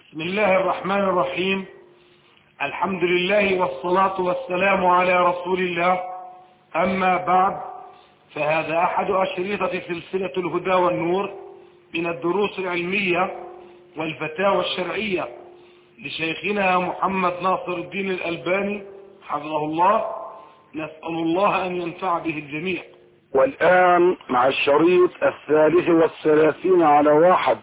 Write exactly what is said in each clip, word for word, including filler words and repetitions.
بسم الله الرحمن الرحيم. الحمد لله والصلاة والسلام على رسول الله. أما بعد، فهذا أحد أشرطة سلسلة الهدى والنور من الدروس العلمية والفتاوى الشرعية لشيخنا محمد ناصر الدين الألباني حفظه الله. نسأل الله أن ينفع به الجميع. والآن مع الشريط الثالث والثلاثين على واحد.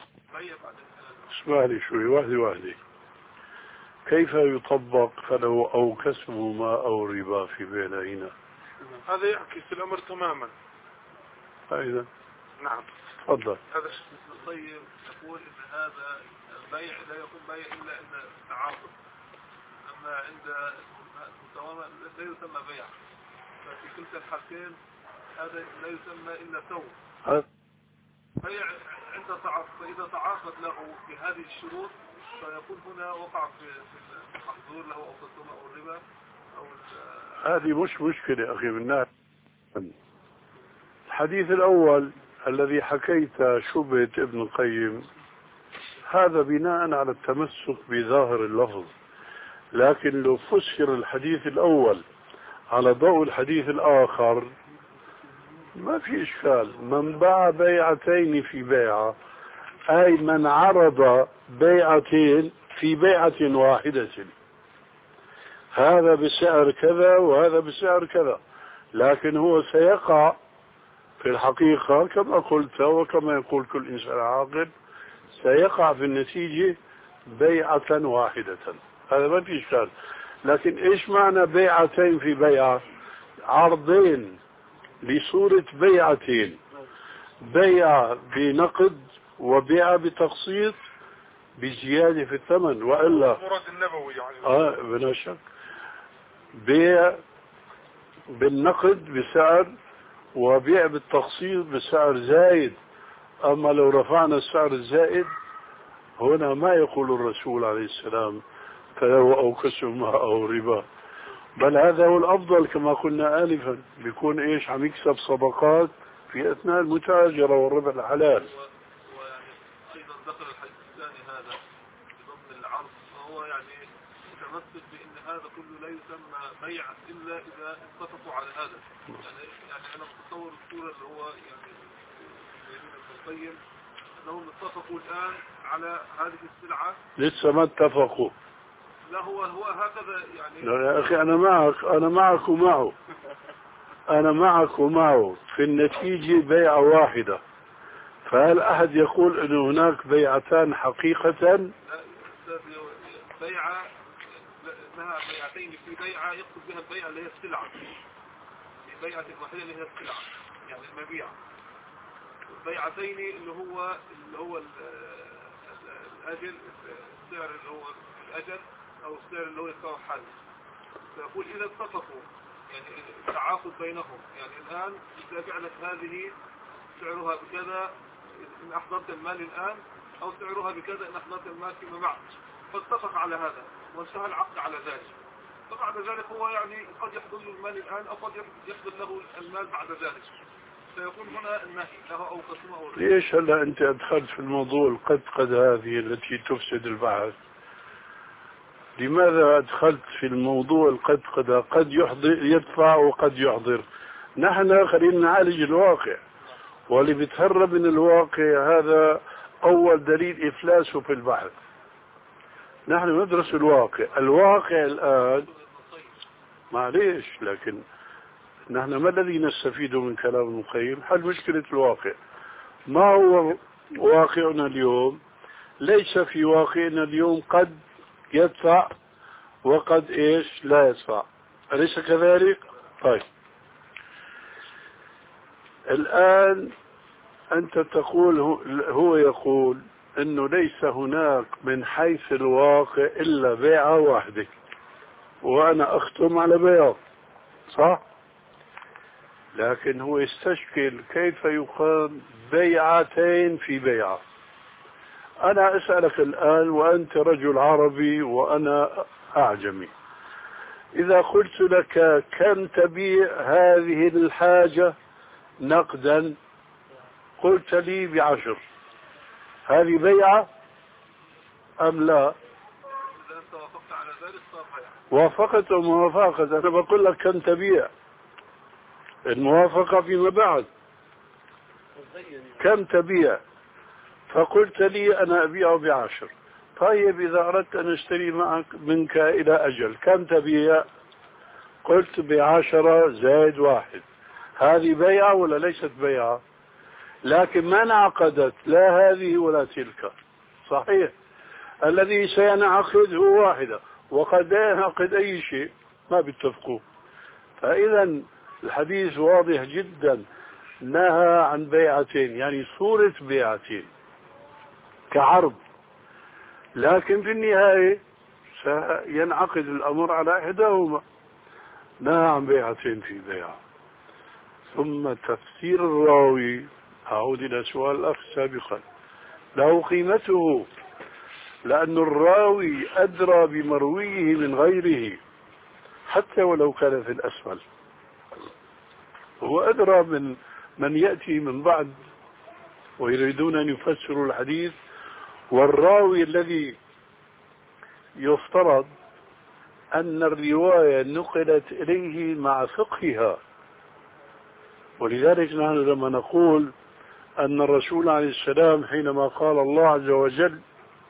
اسمع لي شوي، واحدة واحدة. كيف يطبق فلو أو كسب ما أو ربا في بيننا هنا؟ هذا يعكس الأمر تماما. أيضا نعم، تفضل. هذا طيب يقول إن هذا البيع لا يكون بيع إلا إن تعاقد، أما عند المساومة لا يسمى بيع، ففي كلتا الحالتين هذا لا يسمى إلا سوم. بيع عند تعاقد، فإذا تعاقد له بهذه الشروط فيكون هنا وقع في المحظور له أو السوم أو الربا أو هذه مش مشكلة أخي بالناس. الحديث الأول الذي حكيت شبهة ابن القيم هذا بناء على التمسك بظاهر اللفظ، لكن لو فسر الحديث الأول على ضوء الحديث الآخر ما في إشكال. من باع بيعتين في بيعة، أي من عرض بيعتين في بيعة واحدة، هذا بسعر كذا وهذا بسعر كذا، لكن هو سيقع في الحقيقة كما قلت وكما يقول كل إنسان عاقل، سيقع في النتيجة بيعة واحدة. هذا ما في إشكال. لكن إيش معنى بيعتين في بيعة؟ عرضين لصورة بيعتين، بيع بنقد وبيع بتقسيط بزيادة في الثمن، وإلا المراد النبوي يعني. آه بلا شك بيع بالنقد بسعر وبيع بالتقسيط بسعر زايد. أما لو رفعنا السعر الزائد هنا ما يقول الرسول عليه السلام فلو أو كسب ما أو ربا، بل هذا هو الأفضل كما قلنا آنفا، بيكون إيش عم يكسب صدقات في أثناء المتاجرة والربح الحلال. ويعني أيضا ذكر الحديث الثاني هذا ضمن العرض، فهو يعني متمسك بأن هذا كله لا يسمى بيع إلا إذا اتفقوا على هذا. يعني يعني أنا متصور الصورة اللي هو يعني ابن القيم أنهم اتفقوا الآن على هذه السلعة. لسه ما اتفقوا. لا هو هو هكذا يعني. لا يا أخي أنا معك، أنا معك ومعه، أنا معك ومعه في النتيجة بيعة واحدة. فهل أحد يقول أن هناك بيعتان حقيقة؟ لا، بيعة انها بيعتين في بيعة يقصد بها البيعة اللي هي السلعة، في بيعة واحدة اللي هي السلعة يعني المبيع. بيعتين اللي هو اللي هو الأجل، السعر اللي هو الأجل أو السعر اللي هو يساوي حل. فيقول إذا اتفقوا يعني التعاقد بينهم، يعني الآن إذا لك هذه سعرها بكذا إن أحضرت المال الآن، أو سعرها بكذا إن أحضرت المال فيما بعد، فاتفق على هذا وانتهى العقد على ذلك. فبعد ذلك هو يعني قد يحضر له المال الآن أو قد يحضر له المال بعد ذلك، فيكون هنا النهي له أو قسمه أو الربا. ليش هلا أنت أدخلت في الموضوع القد قد هذه التي تفسد البحث؟ لماذا أدخلت في الموضوع القد قد؟ قد يحضر يدفع وقد يحضر. نحن خلينا نعالج الواقع، واللي بيتهرب من الواقع هذا أول دليل إفلاسه في البحث. نحن ندرس الواقع. الواقع الآن معليش، لكن نحن ما الذي نستفيد من كلام ابن القيم؟ حل مشكلة الواقع. ما هو واقعنا اليوم؟ ليس في واقعنا اليوم قد يدفع وقد إيش لا يدفع، أليس كذلك؟ طيب الآن أنت تقول، هو يقول أنه ليس هناك من حيث الواقع إلا بيعة واحدة، وأنا أختم على بيع، صح؟ لكن هو يستشكل كيف يقام بيعتين في بيعة. أنا أسألك الآن وأنت رجل عربي وأنا أعجمي، إذا قلت لك كم تبيع هذه الحاجة نقدا، قلت لي بعشر، هذه بيعة أم لا؟ إذا أنت وافقت على ذلك صار بيع. وافقت وموافقة، أنا بقول لك كم تبيع، الموافقة فيما بعد كم تبيع، فقلت لي أنا أبيع بعشر. طيب إذا أردت أن أشتري معك منك إلى أجل كم تبيع؟ قلت بعشرة زائد واحد. هذه بيعة ولا ليست بيعة؟ لكن ما انعقدت لا هذه ولا تلك. صحيح، الذي سينعقد هو واحدة، وقد لا ينعقد أي شيء ما بيتفقوا. فإذا الحديث واضح جدا، نهى عن بيعتين، يعني صورة بيعتين كعرض، لكن في النهاية سينعقد الأمر على إحداهما. نهى عن بيعتين في بيعة. ثم تفسير الراوي، أعود إلى سؤال الأخ سابقا، له قيمته، لأن الراوي أدرى بمرويه من غيره حتى ولو كان في الأسفل، هو أدرى من من يأتي من بعد ويريدون أن يفسروا الحديث. والراوي الذي يفترض أن الرواية نقلت إليه مع فقهها، ولذلك نحن لما نقول أن الرسول عليه السلام حينما قال الله عز وجل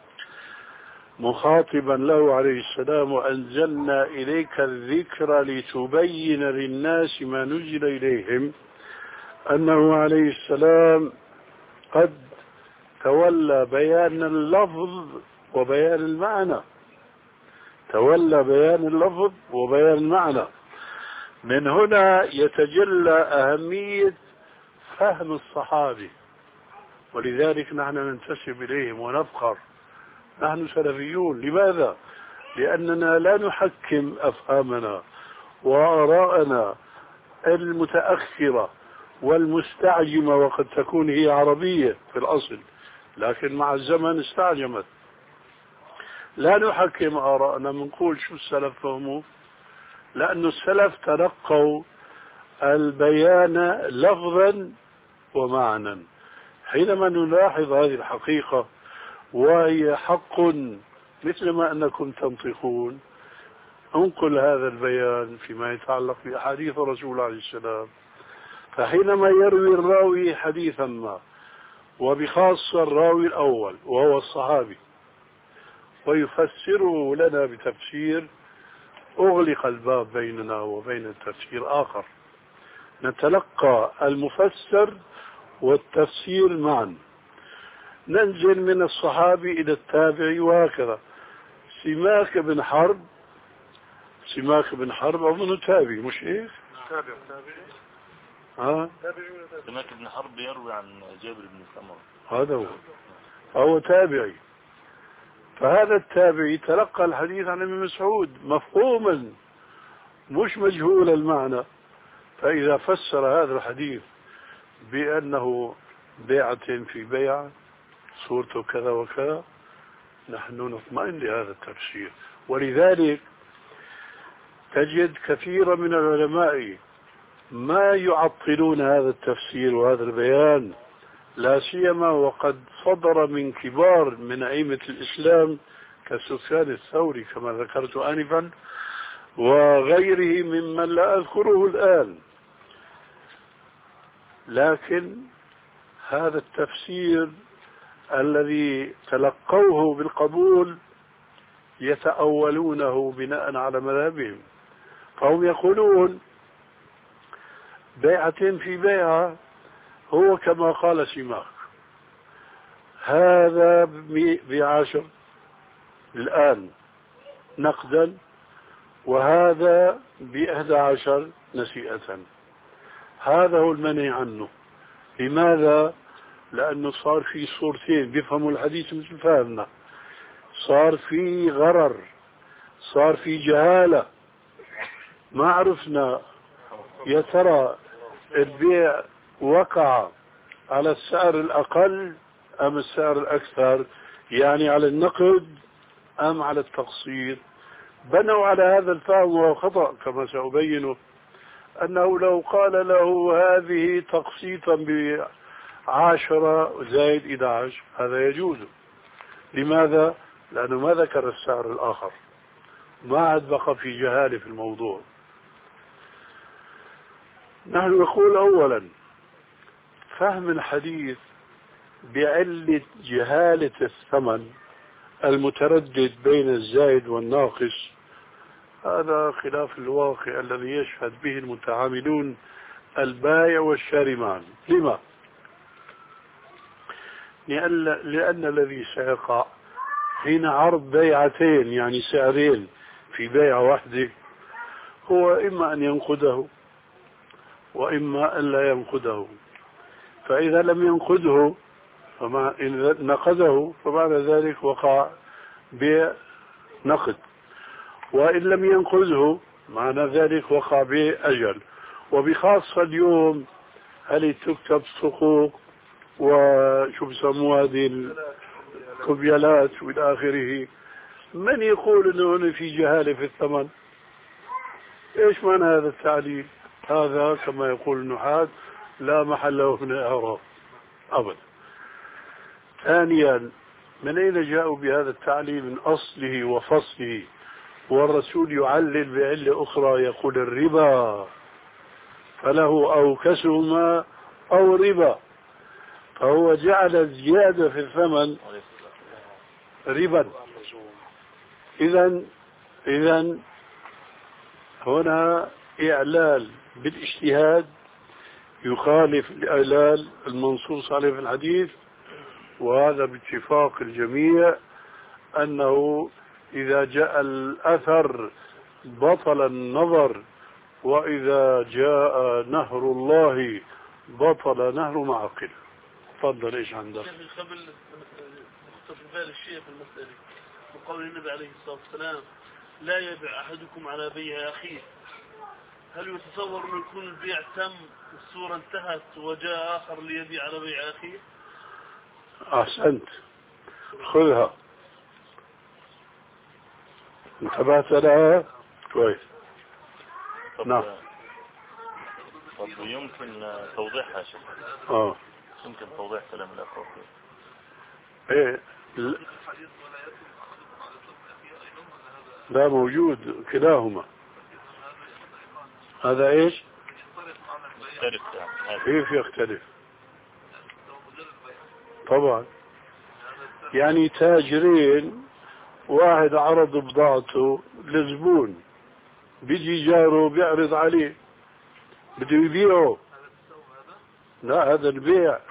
مخاطبا له عليه السلام وأنزلنا إليك الذكر لتبين للناس ما نزل إليهم، أنه عليه السلام قد تولى بيان اللفظ وبيان المعنى، تولى بيان اللفظ وبيان المعنى. من هنا يتجلى أهمية فهم الصحابي، ولذلك نحن ننتسب إليهم ونفخر، نحن سلفيون. لماذا؟ لأننا لا نحكم أفهامنا وآراءنا المتأخرة والمستعجمة، وقد تكون هي عربية في الأصل لكن مع الزمن استعجمت. لا نحكم آراءنا، منقول شو السلف فهموا، لأن السلف تلقوا البيان لفظا ومعنى. حينما نلاحظ هذه الحقيقة وهي حق مثل ما أنكم تنطقون، انقل هذا البيان فيما يتعلق بأحاديث الرسول عليه السلام. فحينما يروي الراوي حديثا ما، وبخاصة الراوي الأول وهو الصحابي، ويفسره لنا بتفسير، أغلق الباب بيننا وبين التفسير آخر، نتلقى المفسر والتفسير معا، ننزل من الصحابي إلى التابعي وهكذا. سماك بن حرب سماك بن حرب أظن تابعي مش إيه؟ تابع تابعي. ها؟ سماك بن حرب يروي عن جابر بن سمرة، هذا هو هو تابعي. فهذا التابعي تلقى الحديث عن ابن مسعود مفهوما مش مجهول المعنى، فإذا فسر هذا الحديث بأنه بيعة في بيعة صورته كذا وكذا، نحن نطمئن لهذا التفسير. ولذلك تجد كثيرا من العلماء ما يعطلون هذا التفسير وهذا البيان، لا سيما وقد صدر من كبار من أئمة الإسلام كسفيان الثوري كما ذكرت آنفا، وغيره ممن لا أذكره الآن. لكن هذا التفسير الذي تلقوه بالقبول يتأولونه بناء على مذهبهم، فهم يقولون بيعة في بيعة هو كما قال سماك، هذا بعشر الآن نقدا، وهذا بإحدى عشر نسيئة. هذا هو المنع عنه. لماذا؟ لأنه صار في صورتين بيفهموا الحديث مثل فهمنا، صار في غرر، صار في جهالة، ما عرفنا يا ترى البيع وقع على السعر الأقل أم السعر الأكثر، يعني على النقد أم على التقسيط. بنوا على هذا الفهم وهو خطأ كما سأبينه، أنه لو قال له هذه تقسيطا بعشرة زائد إحدى عشر هذا يجوز. لماذا؟ لأنه ما ذكر السعر الآخر، ما عاد بقى في جهالة في الموضوع. نحن نقول أولا فهم الحديث بعلة جهالة الثمن المتردد بين الزائد والناقص، هذا خلاف الواقع الذي يشهد به المتعاملون البائع والشاري معا. لما؟ لأن, لأن الذي سيقع حين عرض بيعتين يعني سعرين في بيعة واحدة هو إما أن ينقده وإما أن لا ينقده. فإذا لم ينقده فمع إن نقده فمعنى ذلك وقع بيع نقد، وإن لم ينقذه معنى ذلك وقع بأجل. وبخاصة اليوم هل تكتب صكوك وشو بسموها هذه الكوبيالات والى اخره، من يقول انه هنا في جهالة في الثمن؟ ايش معنى هذا التعليل؟ هذا كما يقول النحاة لا محل له من الاعراب ابدا. ثانيا، من اين جاءوا بهذا التعليل من اصله وفصله؟ والرسول يعلل بعلة اخرى يقول الربا فله او كسهما او ربا، فهو جعل زيادة في الثمن ربا. إذن إذن هنا إعلال بالاجتهاد يخالف الإعلال المنصوص عليه في الحديث، وهذا باتفاق الجميع أنه إذا جاء الأثر بطل النظر، وإذا جاء نهر الله بطل نهر معقل. تفضل. ايش عندك؟ قبل اختصر بال الشيء في المسألة وقول النبي عليه الصلاة والسلام لا يبيع أحدكم على بيع أخيه، هل يتصور أن يكون البيع تم الصورة انتهت وجاء آخر ليبيع على بيع أخيه؟ أحسنت، خذها، انتبهت لها كويس. نعم. طب يمكن توضيحها شيء؟ اه يمكن توضيح كلام الأخوة. ايه لا موجود كلاهما. هذا ايش؟ يختلف يعني. كيف يختلف؟ طبعا يعني تاجرين، واحد عرض بضاعته لزبون، بيجي جاره بيعرض عليه بده يبيعه. لا هذا البيع،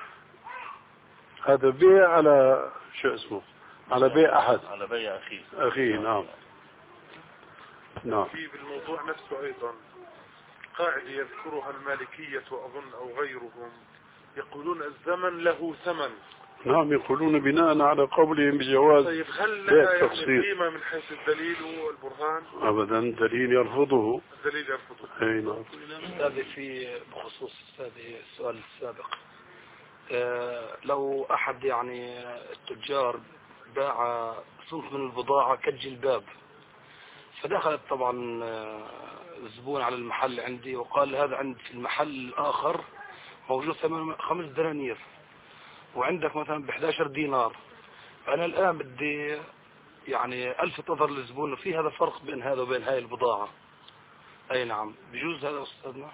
هذا بيع على شو اسمه، على بيع أحد، على بيع أخيه. أخيه. نعم نعم. في بالموضوع نفسه أيضا قاعدة يذكرها المالكية أظن أو غيرهم، يقولون الزمن له ثمن. نعم يقولون بناء على قولهم بجواز. طيب هل بيع لها تقسيط قيمة من حيث الدليل والبرهان؟ أبدا، دليل يرفضه. الدليل يرفضه. أي نعم. هذا في بخصوص هذه السؤال السابق. آه لو أحد يعني التجار باع صنف من البضاعة كالجلباب، فدخلت طبعا الزبون على المحل عندي وقال هذا عند في المحل الآخر موجود ثمن خمس دنانير وعندك مثلا ب إحدى عشر دينار، فأنا الآن بدي يعني ألفت نظر للزبون في هذا فرق بين هذا وبين هاي البضاعة. أي نعم بيجوز هذا أستاذنا؟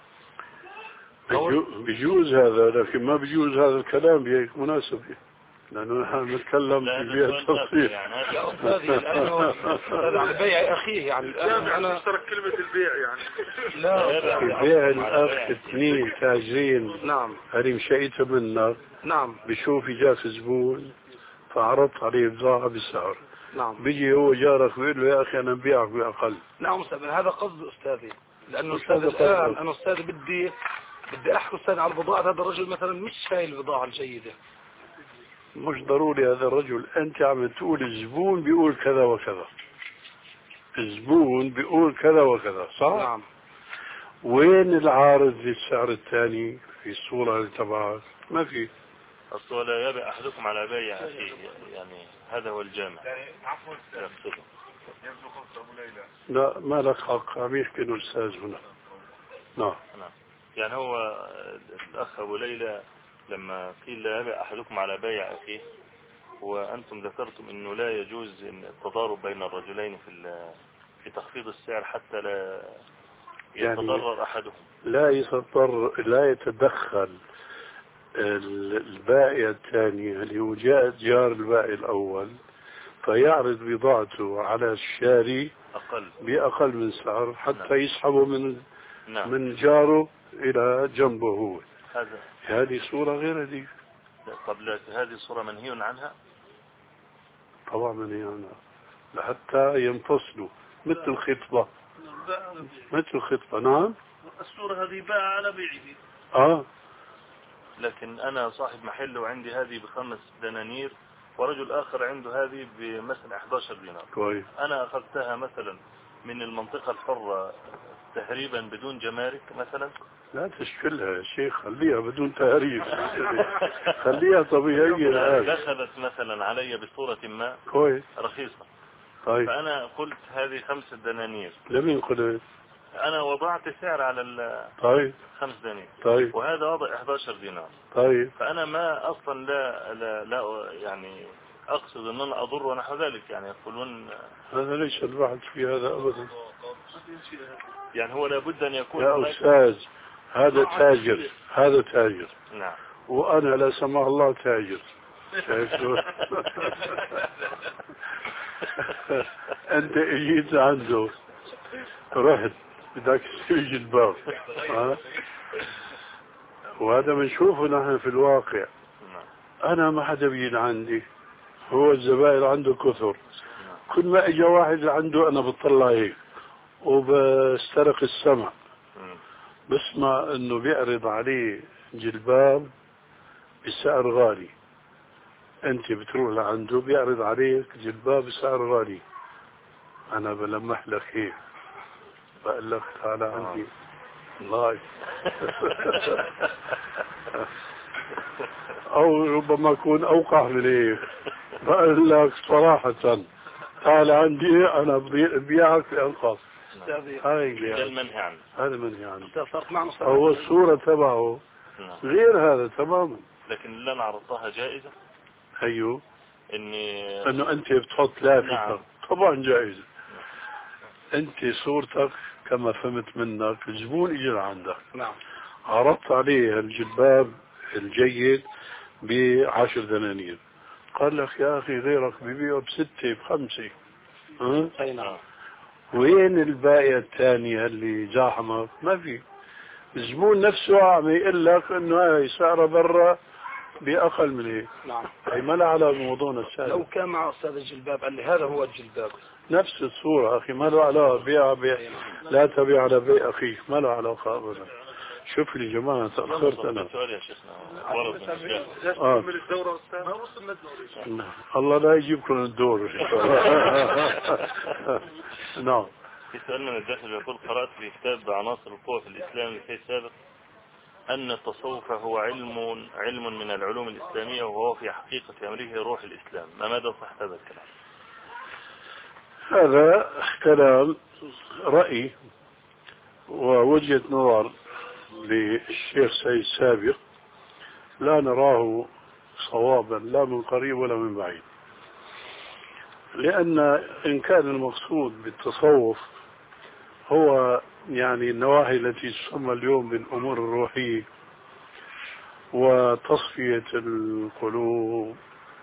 بيجوز هذا، لكن ما بيجوز هذا الكلام بهيك مناسبة، لأنه نحن نتكلم في بيع التفصيل. لا أستاذي لأنه هذا على بيع أخيه يعني الآن أنا اشترك كلمة البيع يعني. لا في بيع الأخ اثنين تاجرين. نعم. هذه مشيته منا. نعم. بشوف جاك زبون فعرضت عليه بضاعة بسعر. نعم. بيجي هو جارك بيقول له يا أخي أنا ببيعك بأقل. نعم أستاذ، هذا قصد أستاذي، لأنه أستاذ الآن أنا أستاذ بدي بدي أحكي أستاذ على البضاعة، هذا الرجل مثلا مش شايل البضاعة الجيدة. مش ضروري هذا الرجل، أنت عم تقول الزبون بيقول كذا وكذا، الزبون بيقول كذا وكذا، صح؟ نعم. وين العارض للسعر الثاني في الصورة اللي تبعك؟ ما في. أصل لا يبيع أحدكم على بيع أخيه، يعني هذا هو الجامع. عفوا يقصده. لا ما لك حق، عم يحكي الأستاذ هنا. نعم. نعم. يعني هو الأخ أبو ليلى لما قيل لا يبيع أحدكم على بيع أخيه وأنتم ذكرتم أنه لا يجوز التضارب بين الرجلين في في تخفيض السعر حتى لا يتضرر يعني أحدهم. لا يتضرر، لا يتدخل البائع الثاني اللي هو جاء جار البائع الأول فيعرض بضاعته على الشاري أقل بأقل من سعر حتى نعم. يسحبه من نعم. من جاره إلى جنبه هو. هذا هذه صورة غير هذه. طب هذه صورة منهي عنها؟ طبعا منهي عنها لحتى ينفصلوا مثل الخطبة. مثل الخطبة. نعم. الصورة هذه باع على بيعه. اه لكن أنا صاحب محل وعندي هذه بخمس دنانير ورجل آخر عنده هذه بمثلا أحد عشر دينار. كويس. أنا أخذتها مثلا من المنطقة الحرة تهريبا بدون جمارك مثلا. لا تشكلها يا شيخ، خليها بدون تهريب. خليها طبيعية الآن. دخلت مثلا علي بصورة ما كويس رخيصة. طيب. فأنا قلت هذه خمس دنانير. لمين قلت؟ أنا وضعت سعر على ال طيب خمس دنانير. طيب. وهذا وضع أحد عشر دينار. طيب. فأنا ما أصلا لا لا, لا يعني أقصد أن أنا أضر ونحو ذلك، يعني يقولون هذا ليس البحث في هذا أبدا. يعني هو لابد أن يكون يا أستاذ هذا تاجر، هذا تاجر. نعم. وأنا لا سمح الله تاجر. أنت اجيت عنده رحت بدك تشتري جلباب، ها؟ وهذا بنشوفه نحن في الواقع. أنا ما حدا بيجي عندي، هو الزبائن عنده كثر. كل ما اجى واحد عنده أنا بطلع هيك وبسترق السمع، بسمع إنه بيعرض عليه جلباب بسعر غالي. أنت بتروح لعنده بيعرض عليك جلباب بسعر غالي. أنا بلمح لك هيك بقول لك تعال عندي الله. أو ربما أكون أوقع من هيك بقول لك صراحة تعال عندي أنا ببيعك بأنقص. هذا المنهي عنه. هذا منهي عنه. هو الصورة تبعه غير هذا تماما. لكن اللي أنا عرضتها جائزة. أيوه. إني إنه أنت بتحط لافتة. نعم. طبعا جائزة. نعم. أنت صورتك كما فهمت منك الزبون إجى عندك. نعم. عرضت عليه الجلباب الجيد بعشر دنانير، قال لك يا أخي غيرك ببيعه بستة بخمسة. ها؟ أي نعم. وين البائع الثانية اللي زاحمك؟ ما في. الزبون نفسه عم يقول لك انه هاي سعره برا باقل من هيك. نعم. هي ما لها علاقه بموضوعنا السابق. لو كان مع استاذ الجلباب قال لي هذا هو الجلباب نفس الصورة اخي، ما له علاقه. بيع بيع لا تبيع على بيع اخيك، ما له علاقه ابدا. شوف لي جماعه تاخرت انا. سؤال يا شيخنا ورد آه. الله لا يجيبكم الدور. نعم. في سؤال من الداخل يقول قرأت في كتاب عناصر القوة في الإسلام لكي السابق أن التصوف هو علم علم من العلوم الإسلامية وهو في حقيقة أمره روح الإسلام، ما مدى صحة هذا الكلام؟ هذا كلام رأي ووجهة نظر للشيخ سيد السابق لا نراه صوابا لا من قريب ولا من بعيد، لأن إن كان المقصود بالتصوف هو يعني النواحي التي تسمى اليوم بالأمور الروحية وتصفية القلوب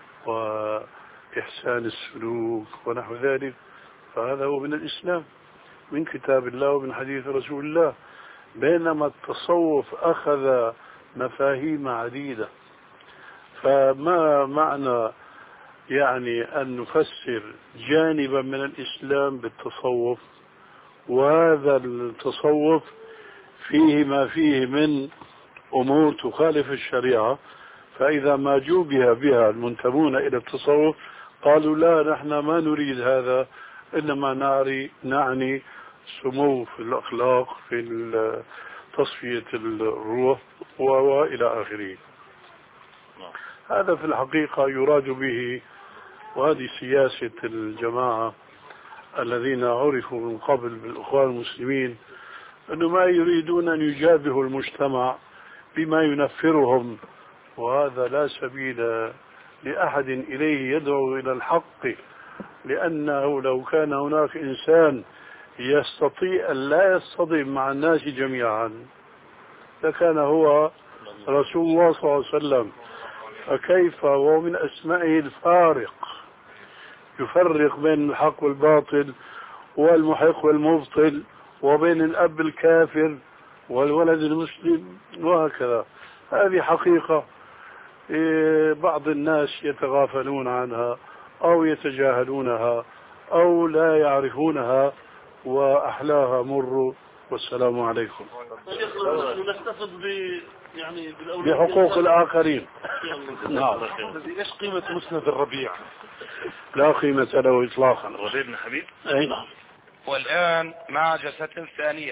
وإحسان السلوك ونحو ذلك، فهذا هو من الإسلام من كتاب الله ومن حديث رسول الله. بينما التصوف أخذ مفاهيم عديدة، فما معنى يعني أن نفسر جانبا من الإسلام بالتصوف وهذا التصوف فيه ما فيه من أمور تخالف الشريعة، فإذا ما جوبها بها المنتمون إلى التصوف قالوا لا نحن ما نريد هذا، إنما نعني, نعني سمو في الأخلاق في تصفية الروح وإلى آخره. هذا في الحقيقة يراد به، وهذه سياسة الجماعة الذين عرفوا من قبل بالإخوان المسلمين، أنه ما يريدون أن يجابهوا المجتمع بما ينفرهم، وهذا لا سبيل لأحد إليه يدعو إلى الحق، لأنه لو كان هناك إنسان يستطيع أن لا يصطدم مع الناس جميعا لكان هو رسول الله صلى الله عليه وسلم. فكيف ومن أسمائه الفارق، يفرق بين الحق والباطل والمحق والمبطل، وبين الأب الكافر والولد المسلم وهكذا. هذه حقيقة بعض الناس يتغافلون عنها أو يتجاهلونها أو لا يعرفونها، وأحلاها مر. والسلام عليكم. نستفد ب يعني بحقوق الآخرين. نعم. ايش قيمة مسند الربيع؟ لا قيمة له إطلاقا. الربيع بن حبيب. أي نعم. والآن مع جلسة ثانية.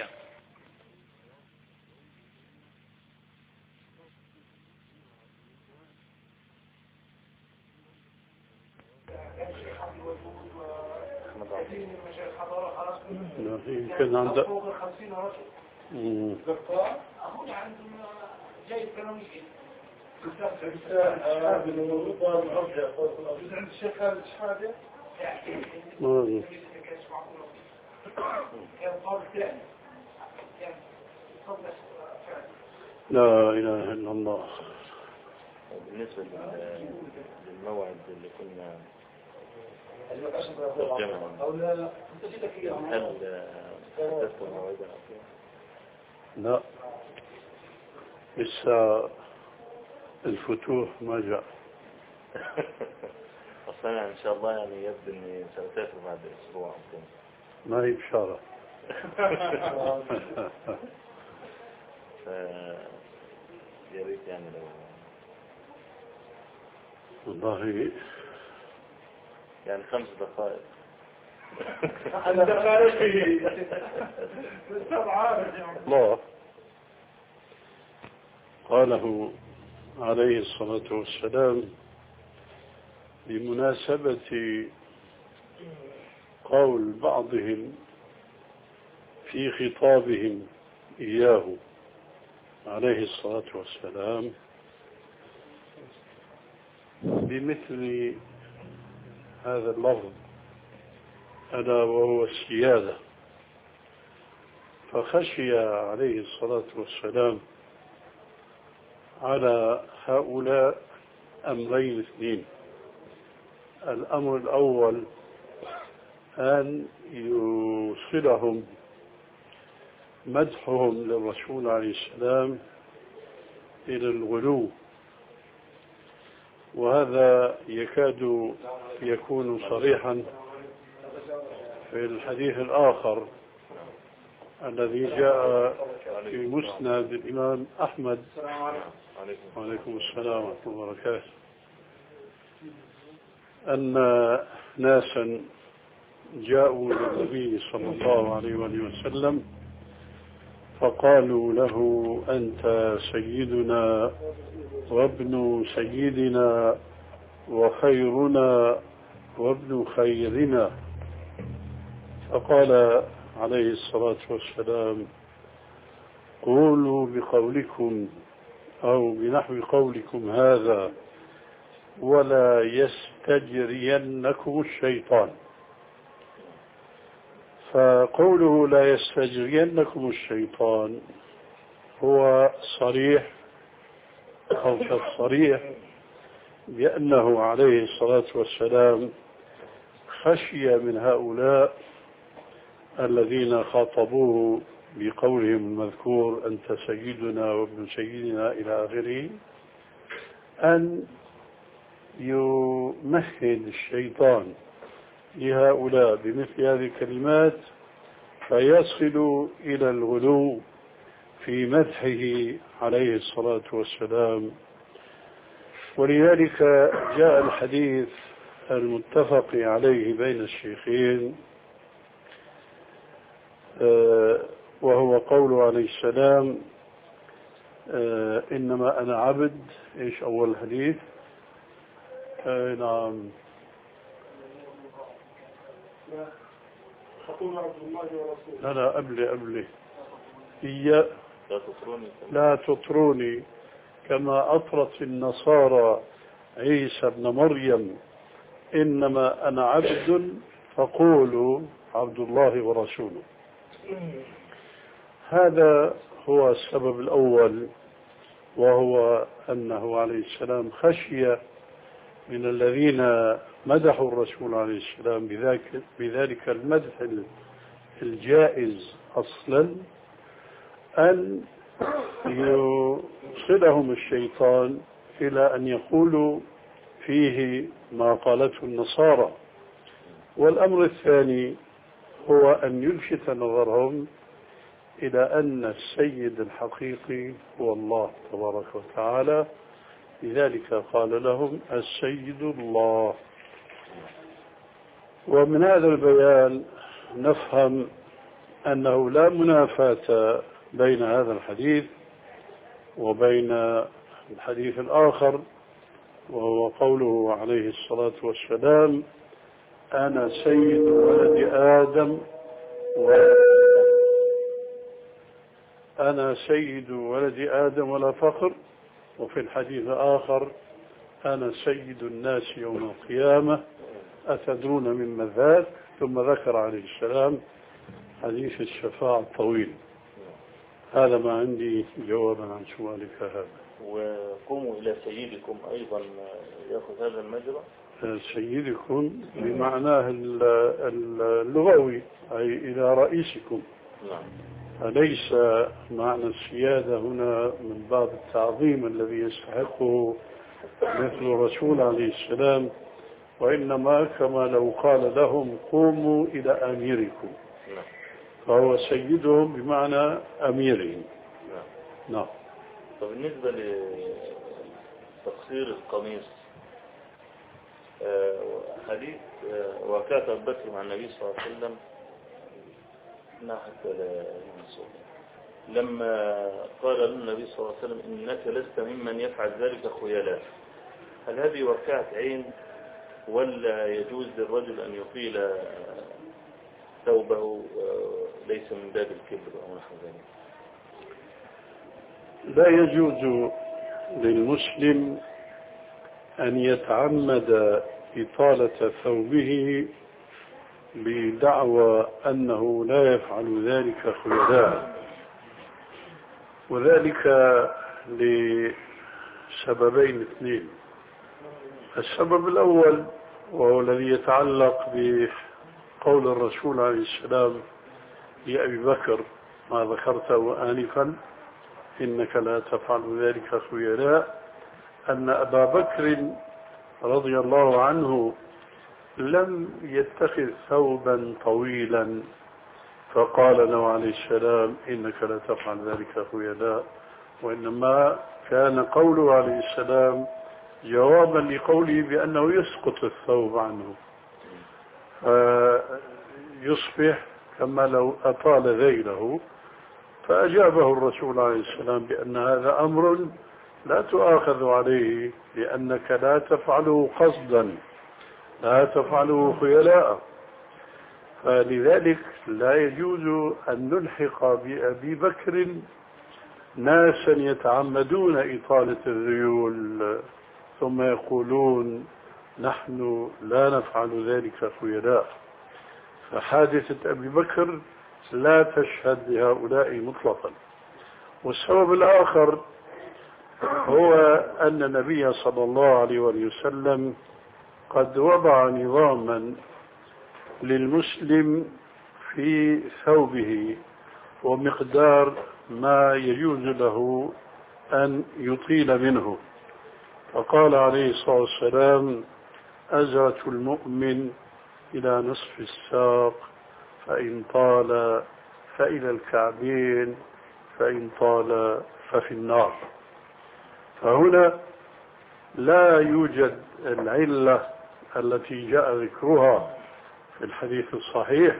يمكن عندك لا إله إلا الله. بالنسبة للموعد اللي كنا ترجمة، هل حدثت موعدا؟ لا لسه الفتوح ما جاء. أصلا إن شاء الله يعني يبدو إني سأسافر بعد أسبوع. ما هي بشارة. يا ريت يعني لو والله يعني خمس دقائق. الله قاله عليه الصلاة والسلام بمناسبة قول بعضهم في خطابهم إياه عليه الصلاة والسلام بمثل هذا اللفظ ألا وهو السيادة. فخشي عليه الصلاة والسلام على هؤلاء أمرين اثنين. الأمر الأول أن يوصلهم مدحهم للرسول عليه السلام إلى الغلو، وهذا يكاد يكون صريحا في الحديث الآخر الذي جاء في مسند الإمام أحمد. وعليكم السلام ورحمة الله وبركاته. أن ناسا جاءوا للنبي صلى الله عليه وسلم فقالوا له أنت سيدنا وابن سيدنا وخيرنا وابن خيرنا. فقال عليه الصلاة والسلام قولوا بقولكم أو بنحو قولكم هذا ولا يستجرينكم الشيطان. فقوله لا يستجرينكم الشيطان هو صريح أو كالصريح بأنه عليه الصلاة والسلام خشي من هؤلاء الذين خاطبوه بقولهم المذكور أنت سيدنا وابن سيدنا إلى آخره أن يمهد الشيطان لهؤلاء بمثل هذه الكلمات فيصل إلى الغلو في مدحه عليه الصلاة والسلام. ولذلك جاء الحديث المتفق عليه بين الشيخين وهو قوله عليه السلام إنما أنا عبد. إيش أول الحديث؟ نعم لا لا قبلي قبلي إيا لا تطروني كما أطرت النصارى عيسى ابن مريم إنما أنا عبد فقولوا عبد الله ورسوله. هذا هو السبب الأول، وهو أنه عليه السلام خشي من الذين مدحوا الرسول عليه السلام بذلك, بذلك المدح الجائز أصلا أن يوصلهم الشيطان إلى أن يقولوا فيه ما قالته النصارى. والأمر الثاني هو أن يلفت نظرهم إلى أن السيد الحقيقي هو الله تبارك وتعالى، لذلك قال لهم السيد الله. ومن هذا البيان نفهم أنه لا منافاة بين هذا الحديث وبين الحديث الآخر، وهو قوله عليه الصلاة والسلام أنا سيد ولد آدم و أنا سيد ولد آدم ولا فخر. وفي الحديث الآخر أنا سيد الناس يوم القيامة أتدرون مما ذاك، ثم ذكر عليه السلام حديث الشفاعة الطويل. هذا ما عندي جوابا عن سؤالك هذا. وقوموا إلى سيدكم أيضا يأخذ هذا المجرى؟ سيدكم بمعناه اللغوي أي إلى رئيسكم. نعم. أليس معنى السيادة هنا من باب التعظيم الذي يستحقه مثل الرسول عليه السلام، وإنما كما لو قال لهم قوموا إلى أميركم، فهو سيدهم بمعنى أميرهم. نعم. طب بالنسبة لتقصير القميص، حديث وكاتب أبو بكر مع النبي صلى الله عليه وسلم حتى لا ينسوا لما قال للنبي صلى الله عليه وسلم إنك لست ممن يفعل ذلك خيلاء، هل هذه وقعت عين ولا يجوز للرجل أن يطيل ثوبه ليس من باب الكبر أو نحو ذلك؟ لا يجوز للمسلم أن يتعمد إطالة ثوبه بدعوى أنه لا يفعل ذلك خيلاء، وذلك لسببين اثنين. السبب الأول وهو الذي يتعلق بقول الرسول عليه السلام لأبي بكر ما ذكرته آنفا إنك لا تفعل ذلك خيلاء، أن أبا بكر رضي الله عنه لم يتخذ ثوبا طويلا فقال له عليه السلام إنك لا تفعل ذلك خيلاء، وإنما كان قوله عليه السلام جوابا لقوله بأنه يسقط الثوب عنه فيصبح كما لو أطال ذيله. فأجابه الرسول عليه السلام بأن هذا أمر لا تؤاخذ عليه لأنك لا تفعله قصدا، لا تفعله خيلاء. فلذلك لا يجوز أن نلحق بأبي بكر ناسا يتعمدون إطالة الذيول ثم يقولون نحن لا نفعل ذلك خيلاء. فحادثة أبي بكر لا تشهد لهؤلاء مطلقا. والسبب الآخر هو أن النبي صلى الله عليه وسلم قد وضع نظاما للمسلم في ثوبه ومقدار ما يجوز له أن يطيل منه، فقال عليه الصلاة والسلام أزرة المؤمن إلى نصف الساق فإن طال فإلى الكعبين فإن طال ففي النار. فهنا لا يوجد العلة التي جاء ذكرها في الحديث الصحيح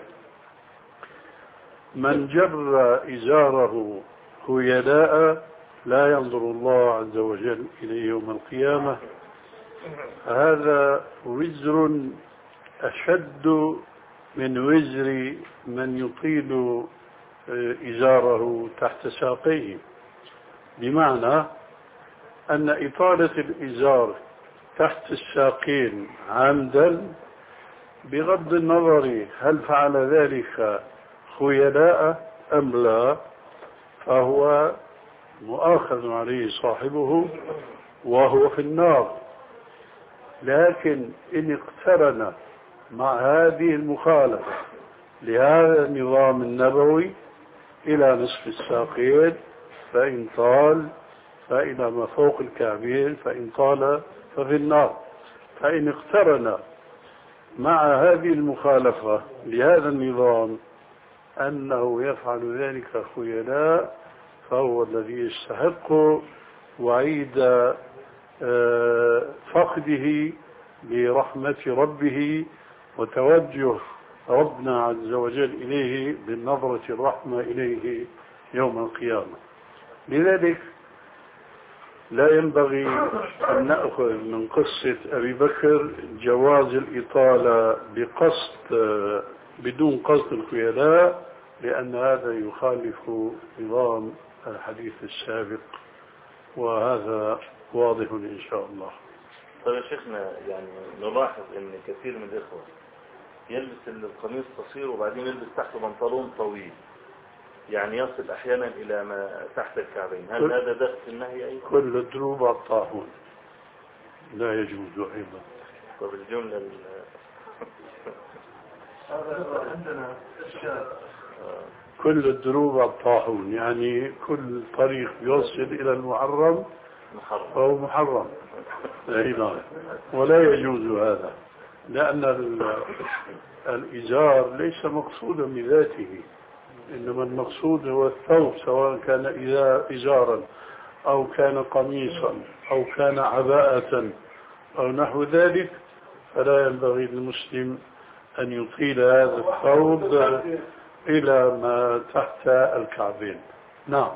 من جر إزاره خيلاء لا ينظر الله عز وجل إليه يوم القيامة. هذا وزر أشد من وزر من يطيل إزاره تحت ساقيه، بمعنى أن إطالة الإزار تحت الساقين عمدا بغض النظر هل فعل ذلك خيلاء أم لا، فهو مؤاخذ عليه صاحبه وهو في النار. لكن إن اقترن مع هذه المخالفة لهذا النظام النبوي إلى نصف الساقين فإن طال فإلى ما فوق الكعبين فإن طال ففي النار. فإن اقترن مع هذه المخالفة لهذا النظام أنه يفعل ذلك خيلاء فهو الذي يستحق وعيد فقده لرحمة ربه وتوجه ربنا عز وجل إليه بالنظرة الرحمة إليه يوم القيامة. لذلك لا ينبغي أن نأخذ من قصة أبي بكر جواز الإطالة بقصد بدون قصد الخيلاء، لأن هذا يخالف نظام الحديث السابق، وهذا واضح إن شاء الله. طيب يا شيخنا، يعني نلاحظ أن كثير من الإخوة يلبس القميص قصير وبعدين يلبس تحته بنطلون طويل، يعني يصل أحيانا إلى ما تحت الكعبين، هل هذا داخل في النهي أيضا؟ كل الدروب على الطاحون لا يجوز أيضا. طب الجملة هذا عندنا كل الدروب على الطاحون، يعني كل طريق يوصل إلى المحرم محرم فهو محرم أيضا، ولا يجوز هذا، لأن الإزار ليس مقصودا بذاته، إنما المقصود هو الثوب، سواء كان إزارا أو كان قميصا أو كان عباءة أو نحو ذلك، فلا ينبغي للمسلم أن يطيل هذا الثوب إلى ما تحت الكعبين. نعم.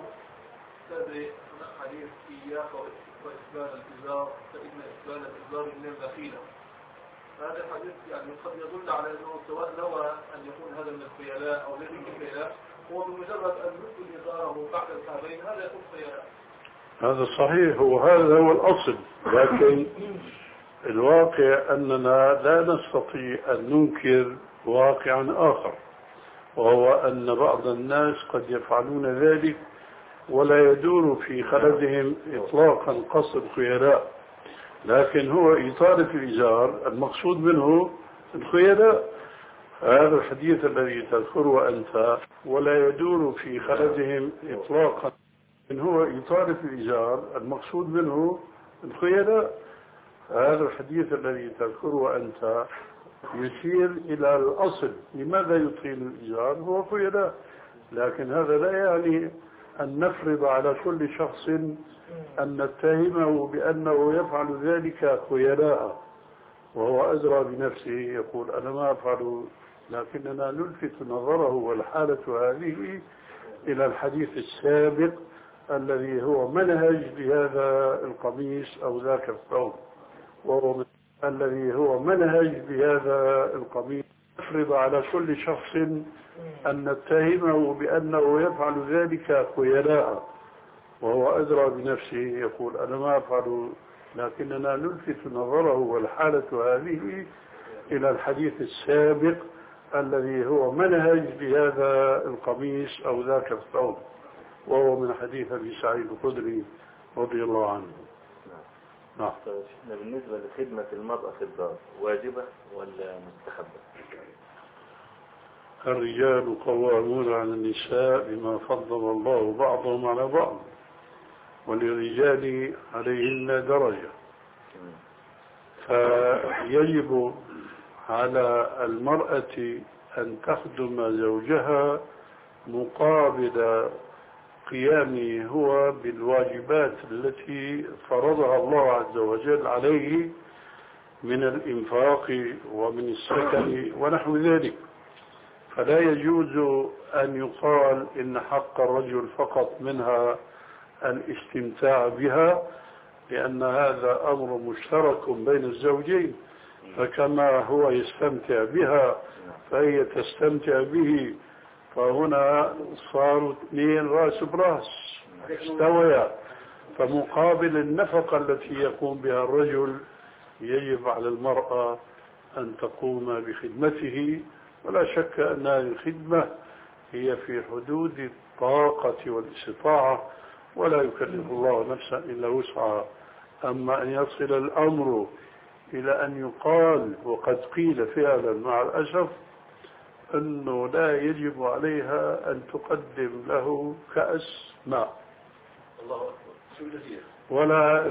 حديث إياك وإسبال الإزار فإن إسبال الإزار من البخيلة، هذا الحديث يعني قد يدل على أنه سواء نوى أن يكون هذا من الخيلاء أو ليس من الخيلاء، هو بمجرد أن يدخل إزاره بعد الكعبين هذا يكون خيلاء. هذا صحيح، وهذا هو الأصل، لكن الواقع أننا لا نستطيع أن ننكر واقعا آخر، وهو أن بعض الناس قد يفعلون ذلك ولا يدور في خلدهم إطلاقا قصد الخيلاء، لكن هو إطالة الإزار المقصود منه الخيلاء. هذا الحديث الذي تذكره أنت ولا يدور في خلدهم إطلاقا هو إطالة الإزار المقصود منه الخيلاء. هذا الحديث الذي تذكره أنت يشير إلى الأصل، لماذا يطيل الإزار هو خيلاء، لكن هذا لا يعني أن نفرض على كل شخص أن نتهمه بأنه يفعل ذلك خيلاء وهو أدرى بنفسه، يقول أنا ما أفعل، لكننا نلفت نظره والحالة هذه إلى الحديث السابق الذي هو منهج بهذا القميص أو ذاك الثوب، وهو الذي هو منهج بهذا القميص. نفرض على كل شخص أن نتهمه بأنه يفعل ذلك خيلاء وهو أدرى بنفسه، يقول أنا ما أفعل، لكننا نلفت نظره والحالة هذه إلى الحديث السابق الذي هو منهج بهذا القميص أو ذاك الثوب، وهو من حديث أبي سعيد الخدري رضي الله عنه. نعم. بالنسبة لخدمة المرأة في الدار واجبة ولا مستحبة؟ الرجال قوامون على النساء بما فضل الله بعضهم على بعض، وللرجال عليهن درجة، فيجب على المرأة أن تخدم زوجها مقابل قيامه هو بالواجبات التي فرضها الله عز وجل عليه من الإنفاق ومن السكن ونحو ذلك. فلا يجوز أن يقال إن حق الرجل فقط منها الاستمتاع بها، لأن هذا أمر مشترك بين الزوجين، فكما هو يستمتع بها فهي تستمتع به، فهنا صاروا اثنين راس براس استويا، فمقابل النفقة التي يقوم بها الرجل يجب على المرأة أن تقوم بخدمته، ولا شك أن هذه الخدمة هي في حدود الطاقة والاستطاعة، ولا يكلف الله نفسا إلا وسعها. أما أن يصل الأمر إلى أن يقال، وقد قيل فعلا مع الأسف، أنه لا يجب عليها أن تقدم له كأس ماء الله أكبر، شو الجزيرة ولا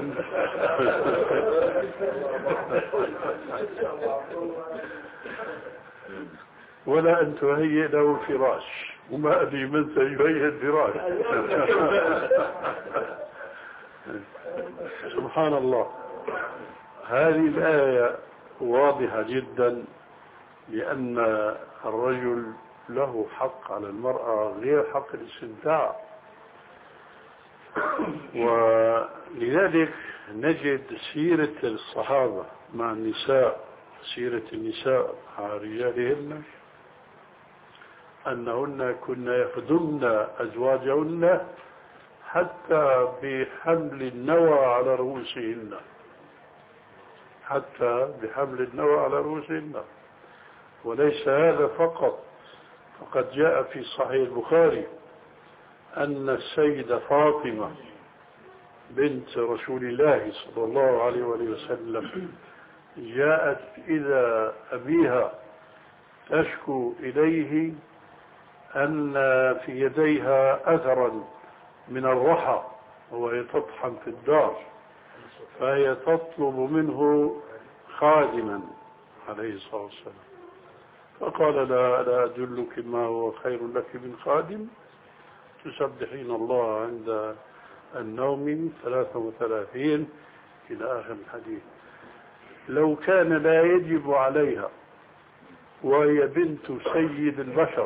ولا أن تهيئ له فراش، وما أدري من سيهيئ الفراش. سبحان الله. هذه الآية واضحة جدا، لأن الرجل له حق على المرأة غير حق الاستمتاع، ولذلك نجد سيرة الصحابة مع النساء، سيرة النساء مع رجالهن، أنهن كن يخدمن أزواجهن حتى بحمل النوى على رؤوسهن، حتى بحمل النوى على رؤوسهن. وليس هذا فقط، فقد جاء في صحيح البخاري أن السيدة فاطمة بنت رسول الله صلى الله عليه وسلم جاءت إلى أبيها تشكو إليه أن في يديها أثرا من الرحى وهي تطحن في الدار، فهي تطلب منه خادما عليه الصلاة والسلام، فقال لا لا أدلك ما هو خير لك من خادم تسبحين الله عند النوم ثلاثة وثلاثين إلى آخر الحديث. لو كان لا يجب عليها وهي بنت سيد البشر،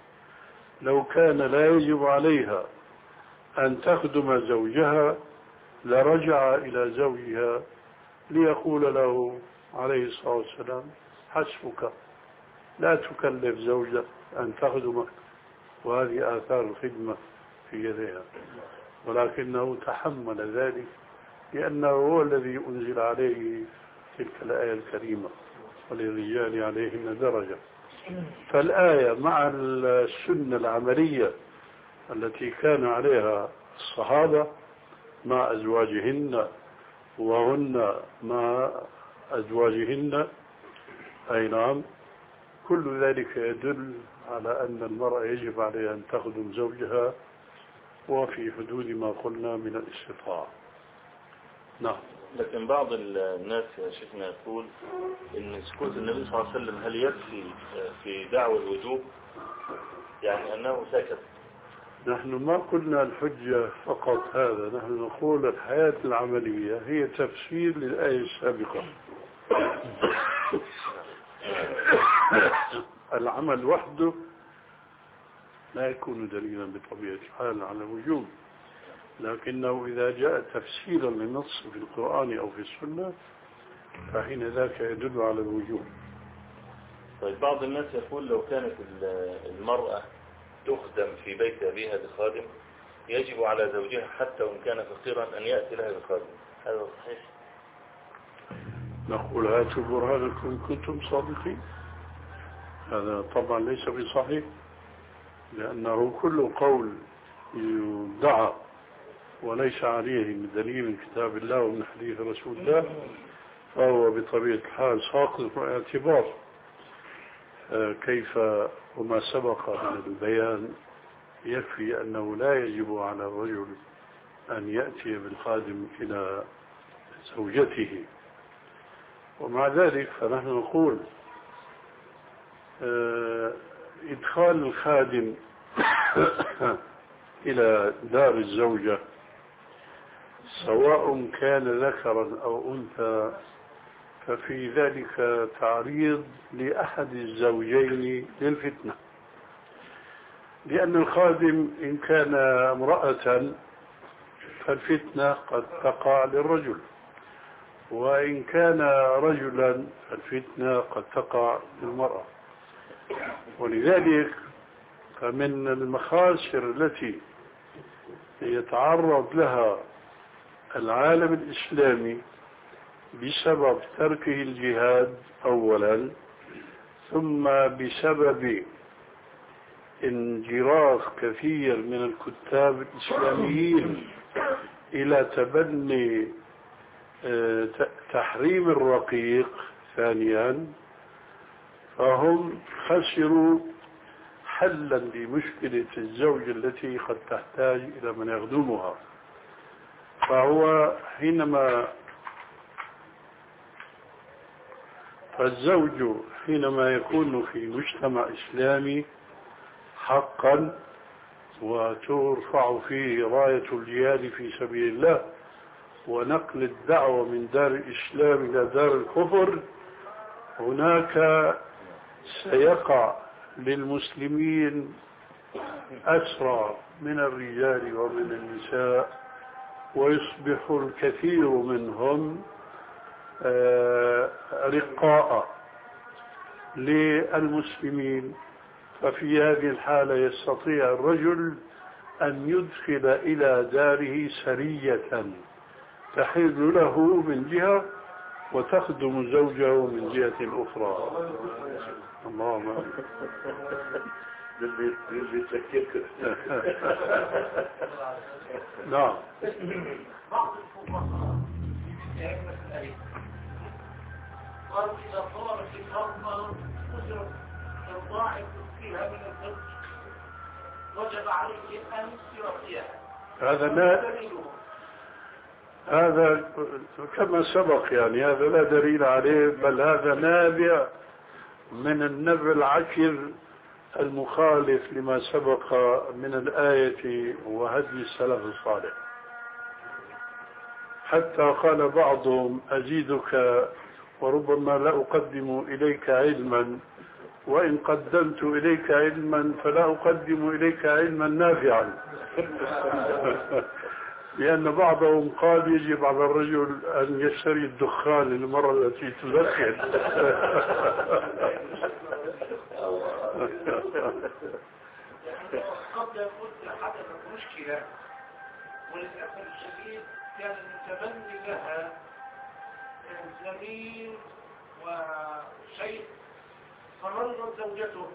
لو كان لا يجب عليها أن تخدم زوجها لرجع إلى زوجها ليقول له عليه الصلاة والسلام حسبك، لا تكلف زوجك أن تخدمك، وهذه آثار الخدمة في يديها. ولكنه تحمل ذلك لأنه هو الذي أنزل عليه تلك الآية الكريمة وللرجال عليهن درجة. فالآية مع السنة العملية التي كان عليها الصحابة مع أزواجهن وهن مع أزواجهن، أي نعم، كل ذلك يدل على أن المرأة يجب عليها أن تخدم زوجها وفي حدود ما قلنا من الاستطاعة. نعم. لكن بعض الناس يا شيخنا يقول إن سكوت النبي صلى الله عليه وسلم هل يكفي في دعوة الوجوب، يعني أنه سكت؟ نحن ما قلنا الحجة فقط هذا، نحن نقول الحياة العملية هي تفسير للآية السابقة. العمل وحده لا يكون دليلا بطبيعة الحال على الوجوب، لكنه إذا جاء تفسيرا للنص في القرآن أو في السنة فحين ذاك يدل على الوجوب. طيب بعض الناس يقول لو كانت المرأة تخدم في بيت أبيها بخادم يجب على زوجها حتى وإن كان فقيرا أن يأتي لها بخادم، هذا صحيح؟ نقول هاتوا برهانكم إن كنتم صادقين. هذا طبعا ليس بصحيح، لأنه كل قول يدعى وليس عليه من دليل من كتاب الله ومن حديث رسول الله فهو بطبيعة الحال ساقط اعتبار. كيف وما سبق من البيان يكفي أنه لا يجب على الرجل أن يأتي بالخادم إلى زوجته. ومع ذلك فنحن نقول إدخال الخادم إلى دار الزوجة سواء كان ذكرا أو أنثى ففي ذلك تعريض لأحد الزوجين للفتنة، لأن الخادم إن كان امرأة فالفتنة قد تقع للرجل، وإن كان رجلا فالفتنة قد تقع للمرأة. ولذلك فمن المخاسر التي يتعرض لها العالم الإسلامي بسبب تركه الجهاد أولا، ثم بسبب انجراف كثير من الكتاب الإسلاميين إلى تبني تحريم الرقيق ثانيا، فهم خسروا حلا لمشكلة الزوج التي قد تحتاج إلى من يخدمها. فهو حينما فالزوج حينما يكون في مجتمع إسلامي حقا وترفع فيه راية الجهاد في سبيل الله ونقل الدعوة من دار الإسلام إلى دار الكفر، هناك سيقع للمسلمين أسرى من الرجال ومن النساء، ويصبح الكثير منهم رقاء للمسلمين. ففي هذه الحالة يستطيع الرجل أن يدخل إلى داره سرية تحل له من جهة وتخدم زوجه من جهة أخرى. اللهم نعم. قالوا إذا صارت الأرض أجرت الضاعف فيها من الزوج وجب عليه أن يعطيها. هذا لا هذا كما سبق، يعني هذا لا دليل عليه، بل هذا نابع من النبع العكر المخالف لما سبق من الآية وهدي السلف الصالح. حتى قال بعضهم أزيدك وربما لا أقدم إليك علما، وإن قدمت إليك علما فلا أقدم إليك علما نافعا. لأن بعضهم قال يجب على الرجل أن يشتري الدخان للمرة التي تدخن. قبل مدة حدثت مشكلة وللأسف الشديد كان المتبني لها زميل وشيخ، فمرضت زوجته،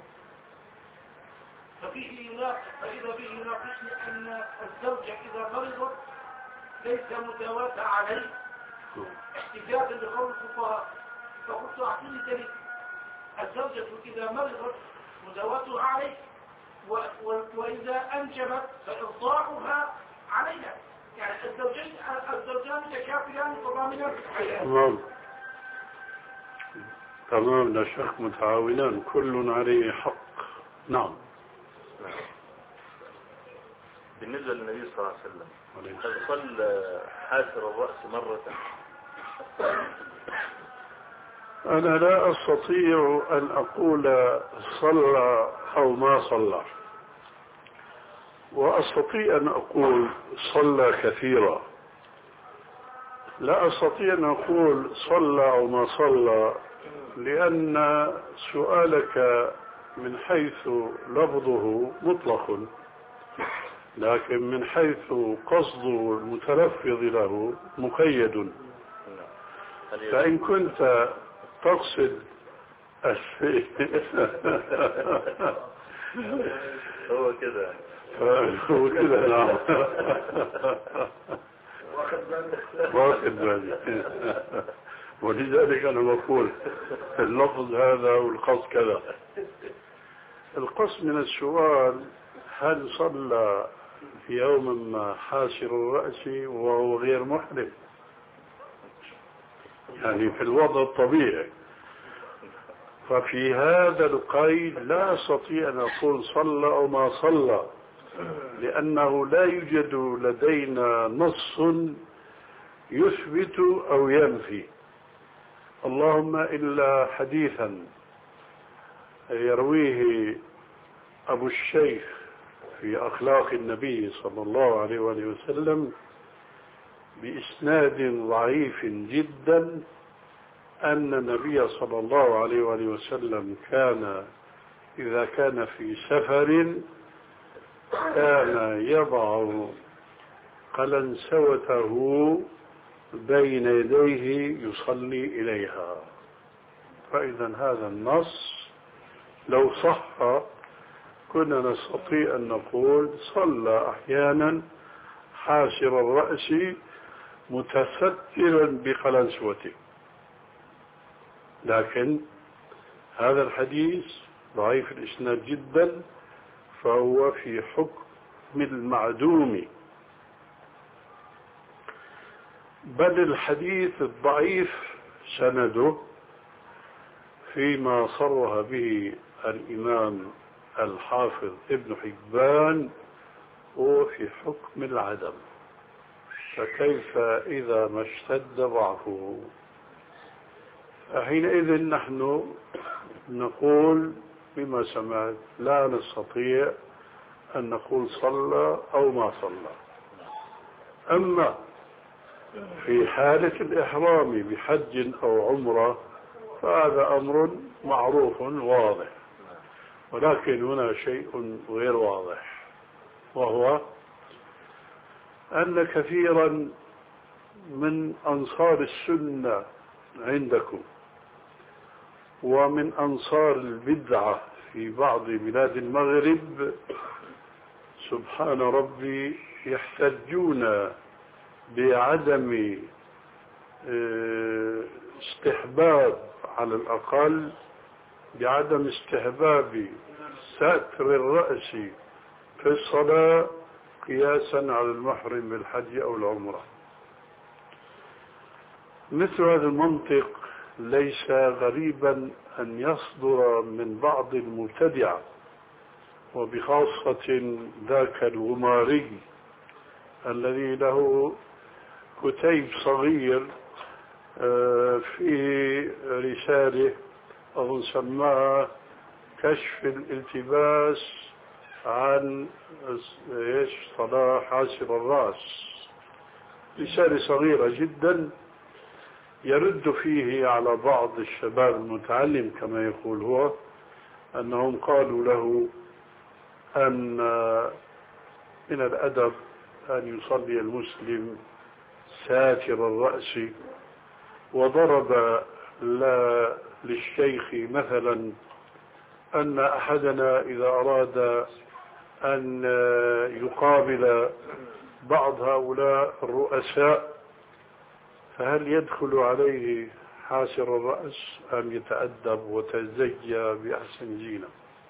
ففيه يناقش فإذا به يناقشني أن الزوجة إذا مرضت ليس مداواة عليه احتجاجا لقول الفقهاء. فقلت أعطيني دليل. الزوجة إذا مرضت مداواتها عليه، وإذا أنجبت فإرضاعها عليها. يعني الزوجين الزوجان تكافلان متضامنان في الحياة. تمام تمام، لا شك متعاونان، كل عليه حق. نعم. بالنسبة للنبي صلى الله عليه وسلم، هل صلى حاسر الرأس مرة؟ أنا لا أستطيع أن أقول صلى أو ما صلى، وأستطيع أن أقول صلى كثيرا. لا أستطيع أن أقول صلى أو ما صلى، لأن سؤالك من حيث لفظه مطلق، لكن من حيث قصد المتلفظ له مقيد. فإن كنت تقصد هو كده هو كده نعم، واخد بالي. ولذلك أنا بقول اللفظ هذا والقصد كذا. القصد من السؤال هل صلى في يوم ما حاسر الرأس وهو غير محرم، يعني في الوضع الطبيعي. ففي هذا القيد لا أستطيع أن أقول صلى أو ما صلى، لأنه لا يوجد لدينا نص يثبت أو ينفي، اللهم إلا حديثا يرويه أبو الشيخ في أخلاق النبي صلى الله عليه وآله وسلم بإسناد ضعيف جدا، أن النبي صلى الله عليه وآله وسلم كان إذا كان في سفر كان يضع قلنسوته بين يديه يصلي إليها. فإذا هذا النص لو صح كنا نستطيع أن نقول صلى أحيانا حاسر الرأس متسترا بقلنسوته، لكن هذا الحديث ضعيف الإسناد جدا، فهو في حكم المعدوم، بل الحديث الضعيف سنده فيما صرح به الإمام الحافظ ابن حبان هو في حكم العدم، فكيف إذا ما اشتد ضعفه؟ حينئذ نحن نقول بما سمعت لا نستطيع أن نقول صلى أو ما صلى. أما في حالة الإحرام بحج أو عمرة فهذا أمر معروف واضح، ولكن هنا شيء غير واضح، وهو أن كثيرا من أنصار السنة عندكم ومن أنصار البدعة في بعض بلاد المغرب سبحان ربي يحتجون بعدم استحباب، على الأقل بعدم استحباب ستر الرأس في الصلاة قياسا على المحرم بالحج أو العمرة. مثل هذا المنطق ليس غريبا أن يصدر من بعض المبتدعة، وبخاصة ذاك الغماري الذي له كتيب صغير في رسالة أظن سماها كشف الالتباس عن صلاة حاسر الرأس، رسالة صغيرة جدا يرد فيه على بعض الشباب المتعلم كما يقول هو، أنهم قالوا له أن من الأدب أن يصلي المسلم ساتر الرأس، وضرب للشيخ مثلا أن أحدنا إذا أراد أن يقابل بعض هؤلاء الرؤساء فهل يدخل عليه حاسر الرأس أم يتأدب وتزكى بأحسن زينة؟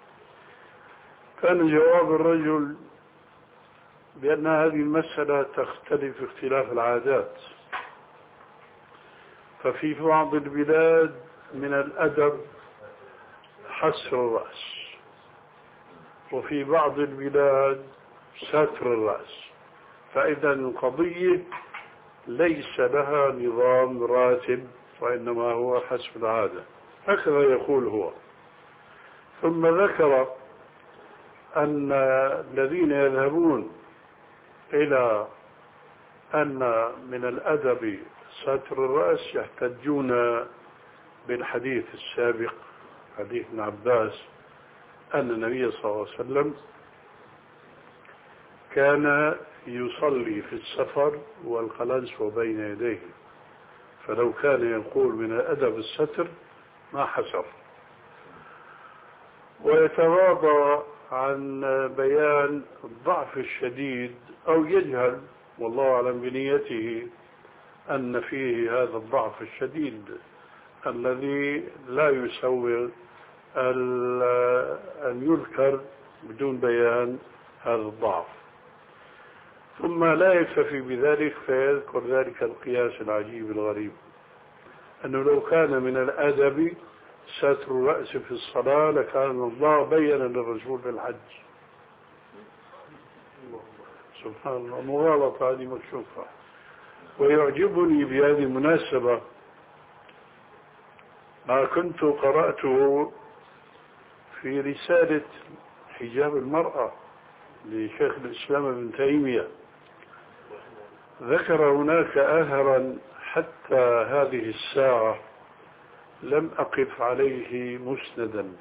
كان جواب الرجل بأن هذه المسألة تختلف اختلاف العادات، ففي بعض البلاد من الأدب حسر الرأس، وفي بعض البلاد ستر الرأس، فإذا القضية ليس لها نظام راتب وإنما هو حسب العادة، هكذا يقول هو. ثم ذكر أن الذين يذهبون إلى أن من الأدب ستر الرأس يحتجون بالحديث السابق حديث ابن عباس أن النبي صلى الله عليه وسلم كان يصلي في السفر والقلنسوة بين يديه، فلو كان يقول من الأدب الستر ما حسر. ويتواضع عن بيان الضعف الشديد أو يجهل والله أعلم بنيته أن فيه هذا الضعف الشديد الذي لا يسوغ أن يذكر بدون بيان هذا الضعف. ثم لا يكتفي بذلك فيذكر ذلك القياس العجيب الغريب أنه لو كان من الأدب ستر الرأس في الصلاة لكان الله بين للرسول في الحج. سبحان الله، مغالطة هذه مكشوفة. ويعجبني بهذه المناسبة ما كنت قرأته في رسالة حجاب المرأة لشيخ الإسلام ابن تيمية، ذكر هناك أثرا حتى هذه الساعة لم أقف عليه مسندا،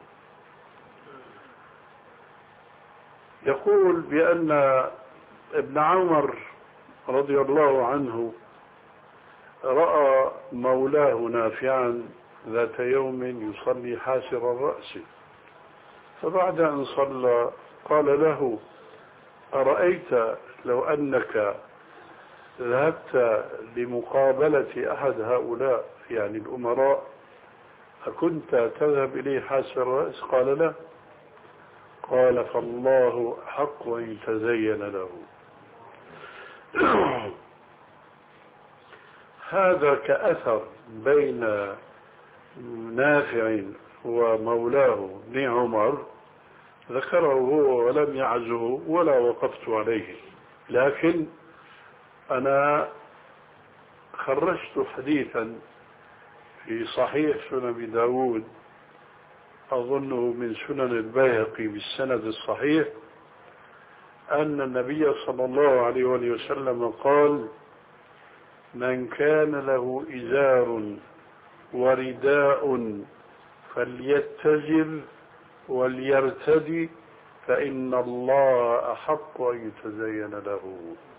يقول بأن ابن عمر رضي الله عنه رأى مولاه نافعا ذات يوم يصلي حاسر الرأس، فبعد أن صلى قال له: أرأيت لو أنك ذهبت لمقابلة أحد هؤلاء يعني الأمراء أكنت تذهب إليه حاسر الرأس؟ قال: لا. قال: فالله حق أن يتزين له. هذا كأثر بين نافع ومولاه ابن عمر ذكره هو ولم يعزه ولا وقفت عليه، لكن أنا خرجت حديثا في صحيح سنن أبي داود أظنه من سنن البيهقي بالسند الصحيح أن النبي صلى الله عليه وسلم قال: من كان له إزار ورداء فليتزر وليرتدي فإن الله أحق أن يتزين له.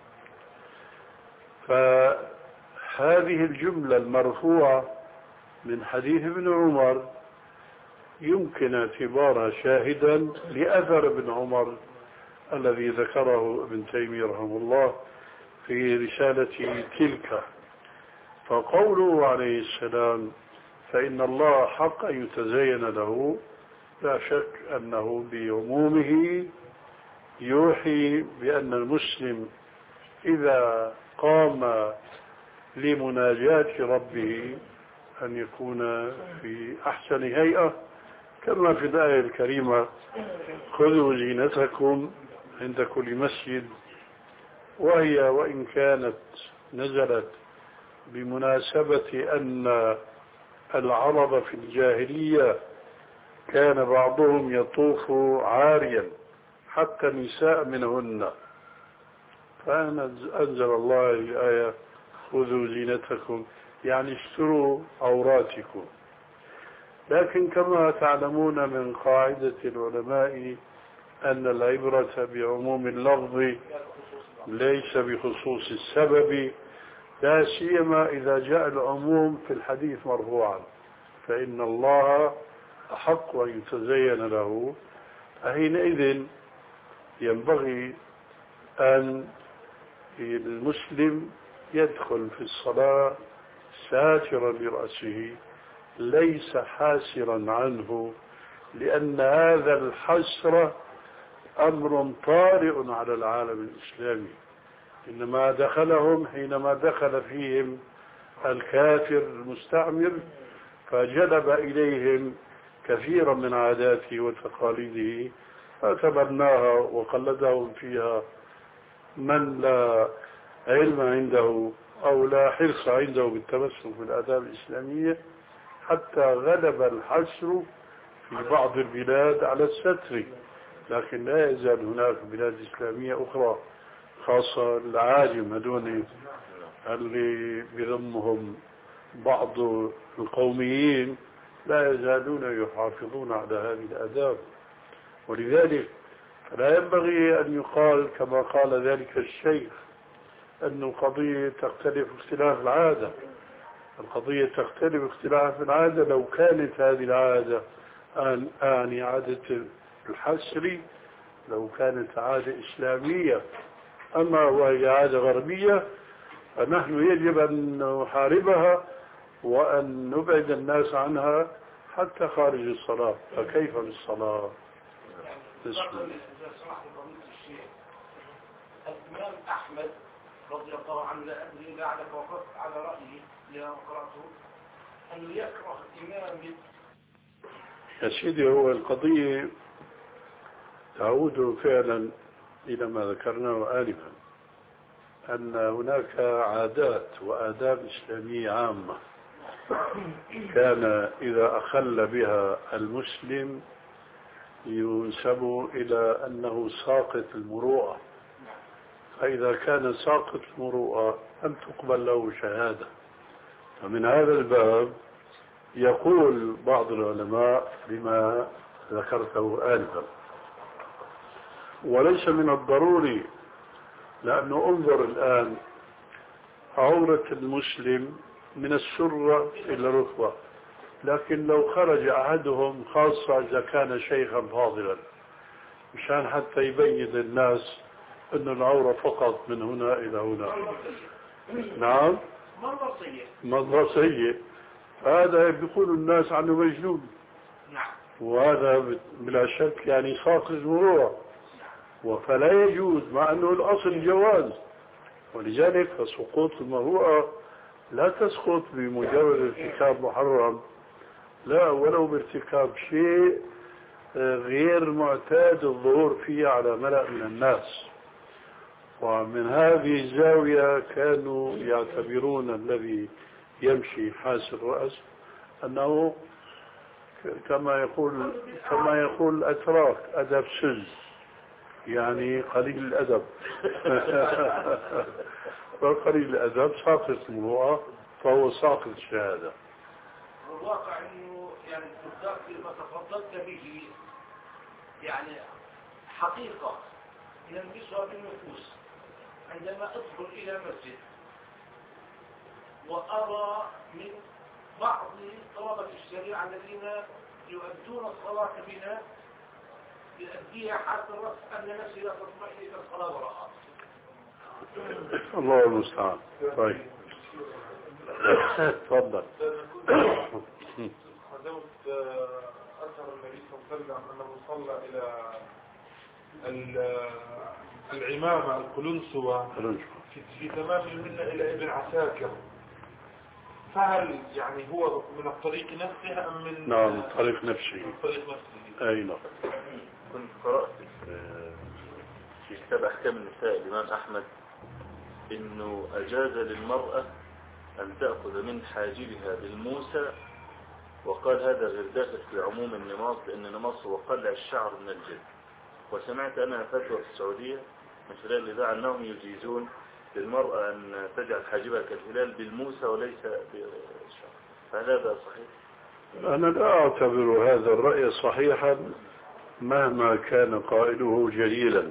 فهذه الجملة المرفوعة من حديث ابن عمر يمكن اعتبارها شاهدا لأثر ابن عمر الذي ذكره ابن تيمية رحمه الله في رسالة تلك. فقوله عليه السلام فإن الله حق أن يتزين له لا شك أنه بعمومه يوحي بأن المسلم إذا قام لمناجاة ربه أن يكون في أحسن هيئة، كما في الآية الكريمة: خذوا زينتكم عند كل مسجد. وهي وإن كانت نزلت بمناسبة أن العرب في الجاهلية كان بعضهم يطوف عاريا حتى النساء منهن، فأنزل الله الآية: خذوا زينتكم، يعني اشتروا عوراتكم. لكن كما تعلمون من قاعدة العلماء أن العبرة بعموم اللفظ ليس بخصوص السبب، لا سيما إذا جاء العموم في الحديث مرفوعا: فإن الله أحق أن يتزين له. فحينئذ ينبغي أن المسلم يدخل في الصلاة ساترا برأسه ليس حاسرا عنه، لأن هذا الحسر أمر طارئ على العالم الإسلامي، إنما دخلهم حينما دخل فيهم الكافر المستعمر فجلب إليهم كثيرا من عاداته وتقاليده فتبناها وقلدهم فيها من لا علم عنده أو لا حرص عنده بالتمسك بالآداب الإسلامية، حتى غلب الحسر في بعض البلاد على الستر. لكن لا يزال هناك بلاد إسلامية أخرى خاصة العاجم هذول اللي بضمهم بعض القوميين لا يزالون يحافظون على هذه الآداب. ولذلك لا ينبغي أن يقال كما قال ذلك الشيخ أن القضية تختلف اختلاف العادة. القضية تختلف اختلاف العادة لو كانت هذه العادة آن آن عادة الحسر، لو كانت عادة إسلامية. أما وهي عادة غربية فنحن يجب أن نحاربها وأن نبعد الناس عنها حتى خارج الصلاة. فكيف بالصلاة؟ الإمام أحمد رضي الله عنه لا أدري لعلك وقفت على رأيه يا قرأته أنه يكره الإمام. يا سيدي هو القضية تعود فعلا إلى ما ذكرناه آنفا، أن هناك عادات وآداب إسلامية عامة كان إذا أخل بها المسلم ينسب إلى أنه ساقط المروءة، فإذا كان ساقط المروءة لم تقبل له شهادة. فمن هذا الباب يقول بعض العلماء بما ذكرته آنفا، وليس من الضروري، لأنه انظر الآن عورة المسلم من السرة إلى الركبة. لكن لو خرج أحدهم خاصة إذا كان شيخا فاضلا مشان حتى يبين للناس أن العورة فقط من هنا إلى هنا. نعم منظر سيء، هذا بيقول الناس عنه مجنون، وهذا بلا شك يعني ساقط المروءة، فلا يجوز، مع أنه الأصل جواز. ولذلك فسقوط المروءة لا تسقط بمجرد ارتكاب محرم، لا، ولو بارتكاب شيء غير معتاد الظهور فيه على ملأ من الناس. ومن هذه الزاوية كانوا يعتبرون الذي يمشي حاس الرأس أنه كما يقول كما يقول الأتراك أدب سز، يعني قليل الأدب. فقليل الأدب ساقط المروءة، فهو ساقط الشهادة. الواقع أنه يعني بالذات ما تفضلت به يعني حقيقة يلمسها بالنفوس عندما أدخل إلى مسجد وأرى من بعض طلبة الشريعة الذين يؤدون الصلاة بنا يؤديها حتى الرأس أن نفسي لا تطمئن إلى الصلاة وراءها. الله المستعان. طيب تفضل. حدث أثر النبي صلى الله عليه وسلم أنه صلى إلى العمامة القلنسوة في تمام المنة إلى ابن عساكر، فهل يعني هو من الطريق نفسه أم من نعم من طريق نفسه؟ من طريق نفسه. أي نعم. كنت قرأت في كتاب أحكام النساء الإمام أحمد إنه أجاز للمرأة أن تأخذ من حاجبها بالموسى، وقال هذا غير داخل في عموم النماص، لأن النماص هو قلع الشعر من الجلد. وسمعت أنا فتوى في السعودية من خلال الإذاعة أنهم يجيزون للمرأة أن تجعل حاجبها كالهلال بالموسى وليس بالشعر، فهل هذا صحيح؟ أنا لا أعتبر هذا الرأي صحيحا مهما كان قائله جليلا،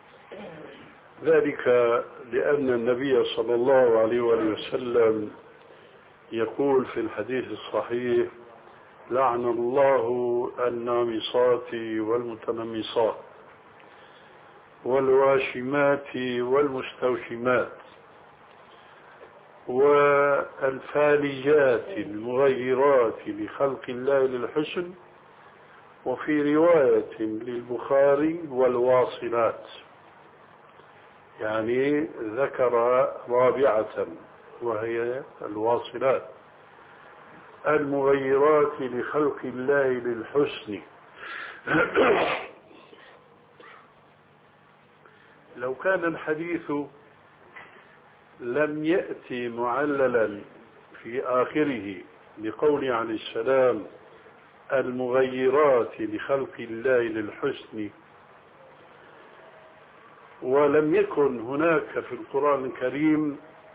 ذلك لأن النبي صلى الله عليه وسلم يقول في الحديث الصحيح: لعن الله النامصات والمتنمصات والواشمات والمستوشمات والفالجات المغيرات لخلق الله للحسن، وفي رواية للبخاري والواصلات، يعني ذكر رابعة وهي الواصلات المغيرات لخلق الله للحسن. لو كان الحديث لم يأتي معللا في آخره بقول عليه السلام المغيرات لخلق الله للحسن، ولم يكن هناك في القرآن الكريم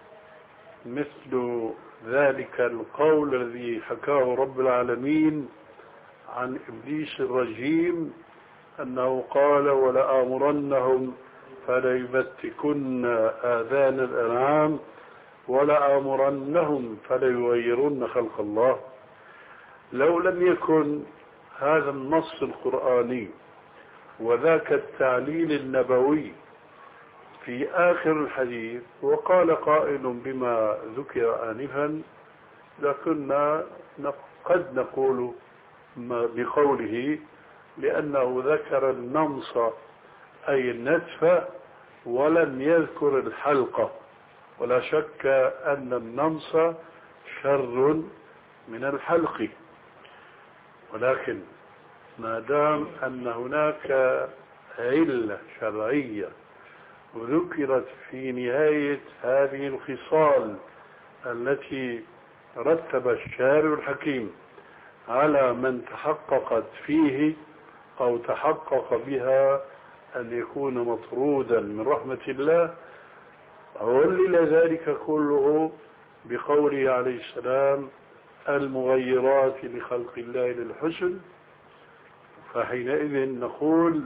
مثل ذلك القول الذي حكاه رب العالمين عن إبليس الرجيم أنه قال: ولآمرنهم فليبتكن آذان الأنعام ولآمرنهم فليغيرن خلق الله. لو لم يكن هذا النص القرآني وذاك التعليل النبوي في آخر الحديث وقال قائل بما ذكر آنفا، لكنا قد نقول بقوله لأنه ذكر النمص أي النتف ولم يذكر الحلقة، ولا شك أن النمص شر من الحلق، ولكن ما دام أن هناك علة شرعية وذكرت في نهاية هذه الخصال التي رتب الشارع الحكيم على من تحققت فيه أو تحقق بها أن يكون مطرودا من رحمة الله، علل ذلك كله بقوله عليه السلام المغيرات لخلق الله للحسن، فحينئذ نقول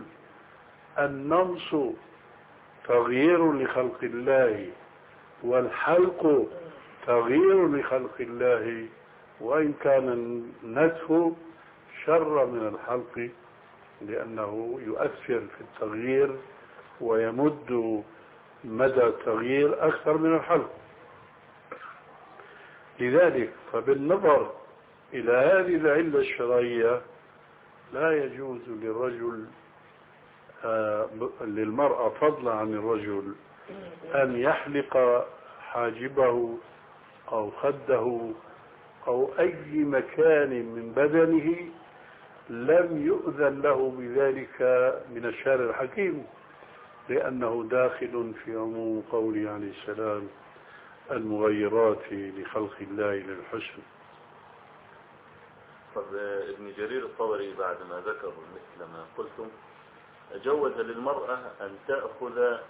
النمص تغيير لخلق الله والحلق تغيير لخلق الله، وإن كان النتف شر من الحلق لأنه يؤثر في التغيير ويمد مدى التغيير أكثر من الحلق. لذلك فبالنظر إلى هذه العلة الشرعية لا يجوز للرجل آه للمرأة فضلا عن الرجل أن يحلق حاجبه أو خده أو أي مكان من بدنه لم يؤذن له بذلك من الشارع الحكيم، لأنه داخل في عموم قوله عليه السلام المغيرات لخلق الله للحسن. طب ابن جرير الطبري بعد ما ذكر مثل ما قلتم جوز للمرأة أن تأخذ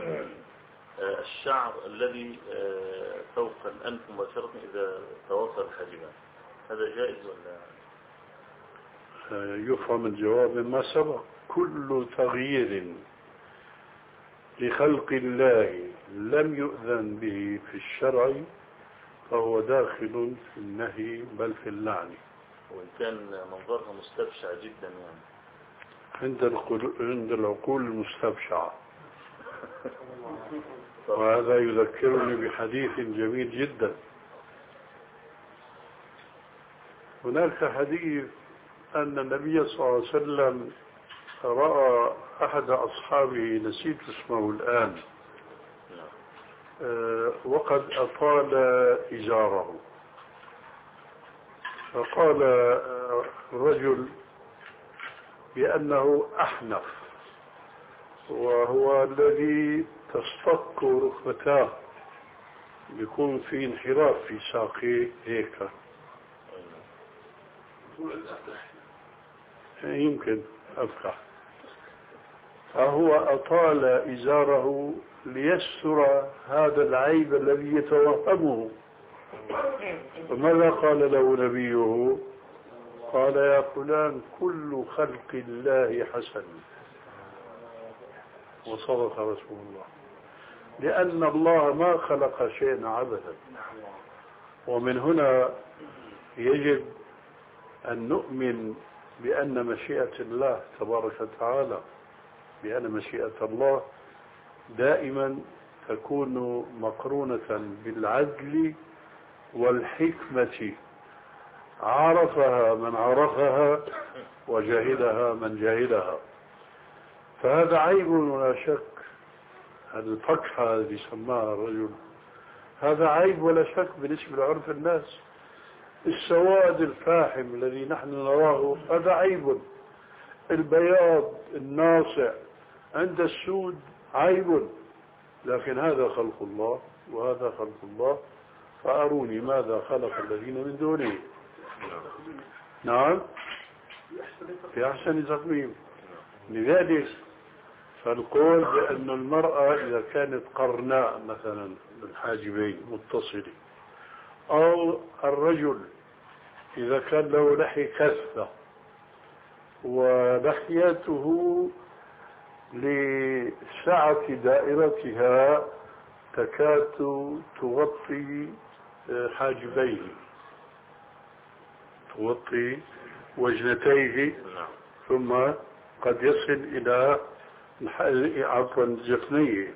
الشعر الذي فوق الأنف مباشرة إذا تواصل الحاجبان، هذا جائز ولا؟ يفهم الجواب ما سبق. كل تغيير لخلق الله لم يؤذن به في الشرع فهو داخل في النهي بل في اللعن، وإن كان منظرها مستبشع جدا يعني عند عند العقول المستبشعة. وهذا يذكرني بحديث جميل جدا. هناك حديث أن النبي صلى الله عليه وسلم رأى أحد أصحابه نسيت اسمه الآن أه وقد أطال إزاره، فقال الرجل بأنه أحنف، وهو الذي تصطك ركبتاه يكون في انحراف في ساقيه هيك، يمكن أفقح، فهو أطال إزاره ليستر هذا العيب الذي يتوهمه. فماذا قال له نبيه؟ قال يا فلان كل خلق الله حسن. وصدق رسول الله، لأن الله ما خلق شيئا عبثا. ومن هنا يجب أن نؤمن بأن مشيئة الله تبارك وتعالى بأن مشيئة الله دائما تكون مقرونة بالعدل والحكمة، عرفها من عرفها وجهلها من جهلها. فهذا عيب ولا شك، هذه الفقحة التي سماها الرجل هذا عيب ولا شك بالنسبة لعرف الناس. السواد الفاحم الذي نحن نراه هذا عيب، البياض الناصع عند السود عيب، لكن هذا خلق الله وهذا خلق الله، فأروني ماذا خلق الذين من دونه. نعم في أحسن تقويم. لذلك فالقول بأن المرأة إذا كانت قرناء مثلا بالحاجبين متصلة، أو الرجل إذا كان له لحية كثة ولحيته لسعة دائرتها تكاد تغطي حاجبيه، تغطي وجنتيه، ثم قد يصل إلى عفوا جفنيه،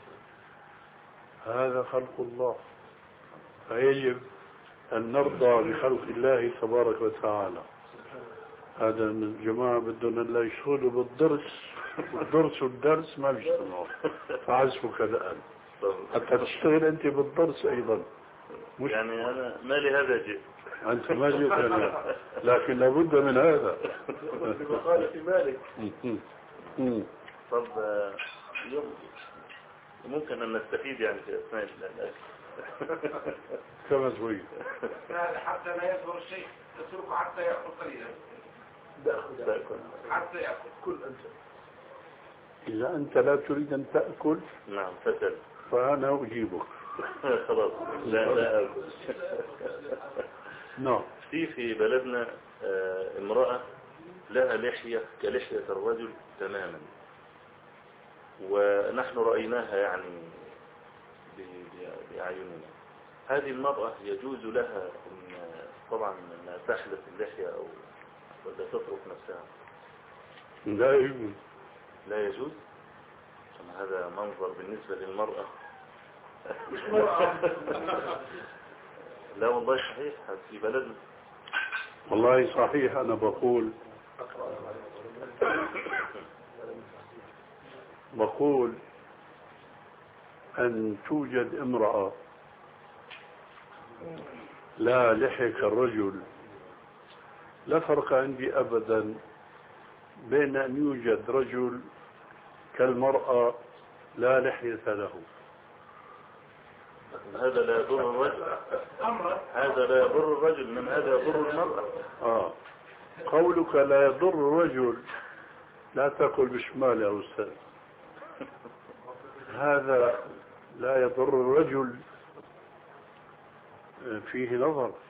هذا خلق الله. فيجب أن نرضى بخلق الله تبارك وتعالى. هذا الجماعة بدهم لا يشغلوا بالدرس، والدرس والدرس ما بيشتغلوا، فعزفك الآن حتى تشتغل أنت بالدرس أيضا. مش يعني أنا ما لي هذا جئت، أنت ما جئت أنا، لكن لابد من هذا. بمقالة مالك. طب ممكن أن نستفيد يعني في أثناء الأكل كما تريد. حتى لا يظهر الشيء تتركه حتى يأكل قليلا، حتى يأكل كل أنت. إذا أنت لا تريد أن تأكل نعم فتل فأنا أجيبك. خلاص لا لا أكل. نعم. في في بلدنا امرأة لها لحية كلحية الرجل تماما، ونحن رأيناها يعني بأعيننا. هذه المرأة يجوز لها إن طبعا أنها تحلق اللحية أو ولا تترك نفسها؟ لا يجوز. لا يجوز. هذا منظر بالنسبة للمرأة. لا والله صحيح في بلدنا. والله صحيح. أنا بقول بقول أن توجد امرأة لا لحية الرجل، لا فرق عندي أبدا بين أن يوجد رجل كالمرأة لا لحية له. هذا لا يضر الرجل، هذا لا يضر الرجل، من هذا يضر المرأة. آه قولك لا يضر الرجل لا تقل بشمال يا أستاذ. هذا لا يضر الرجل فيه نظر.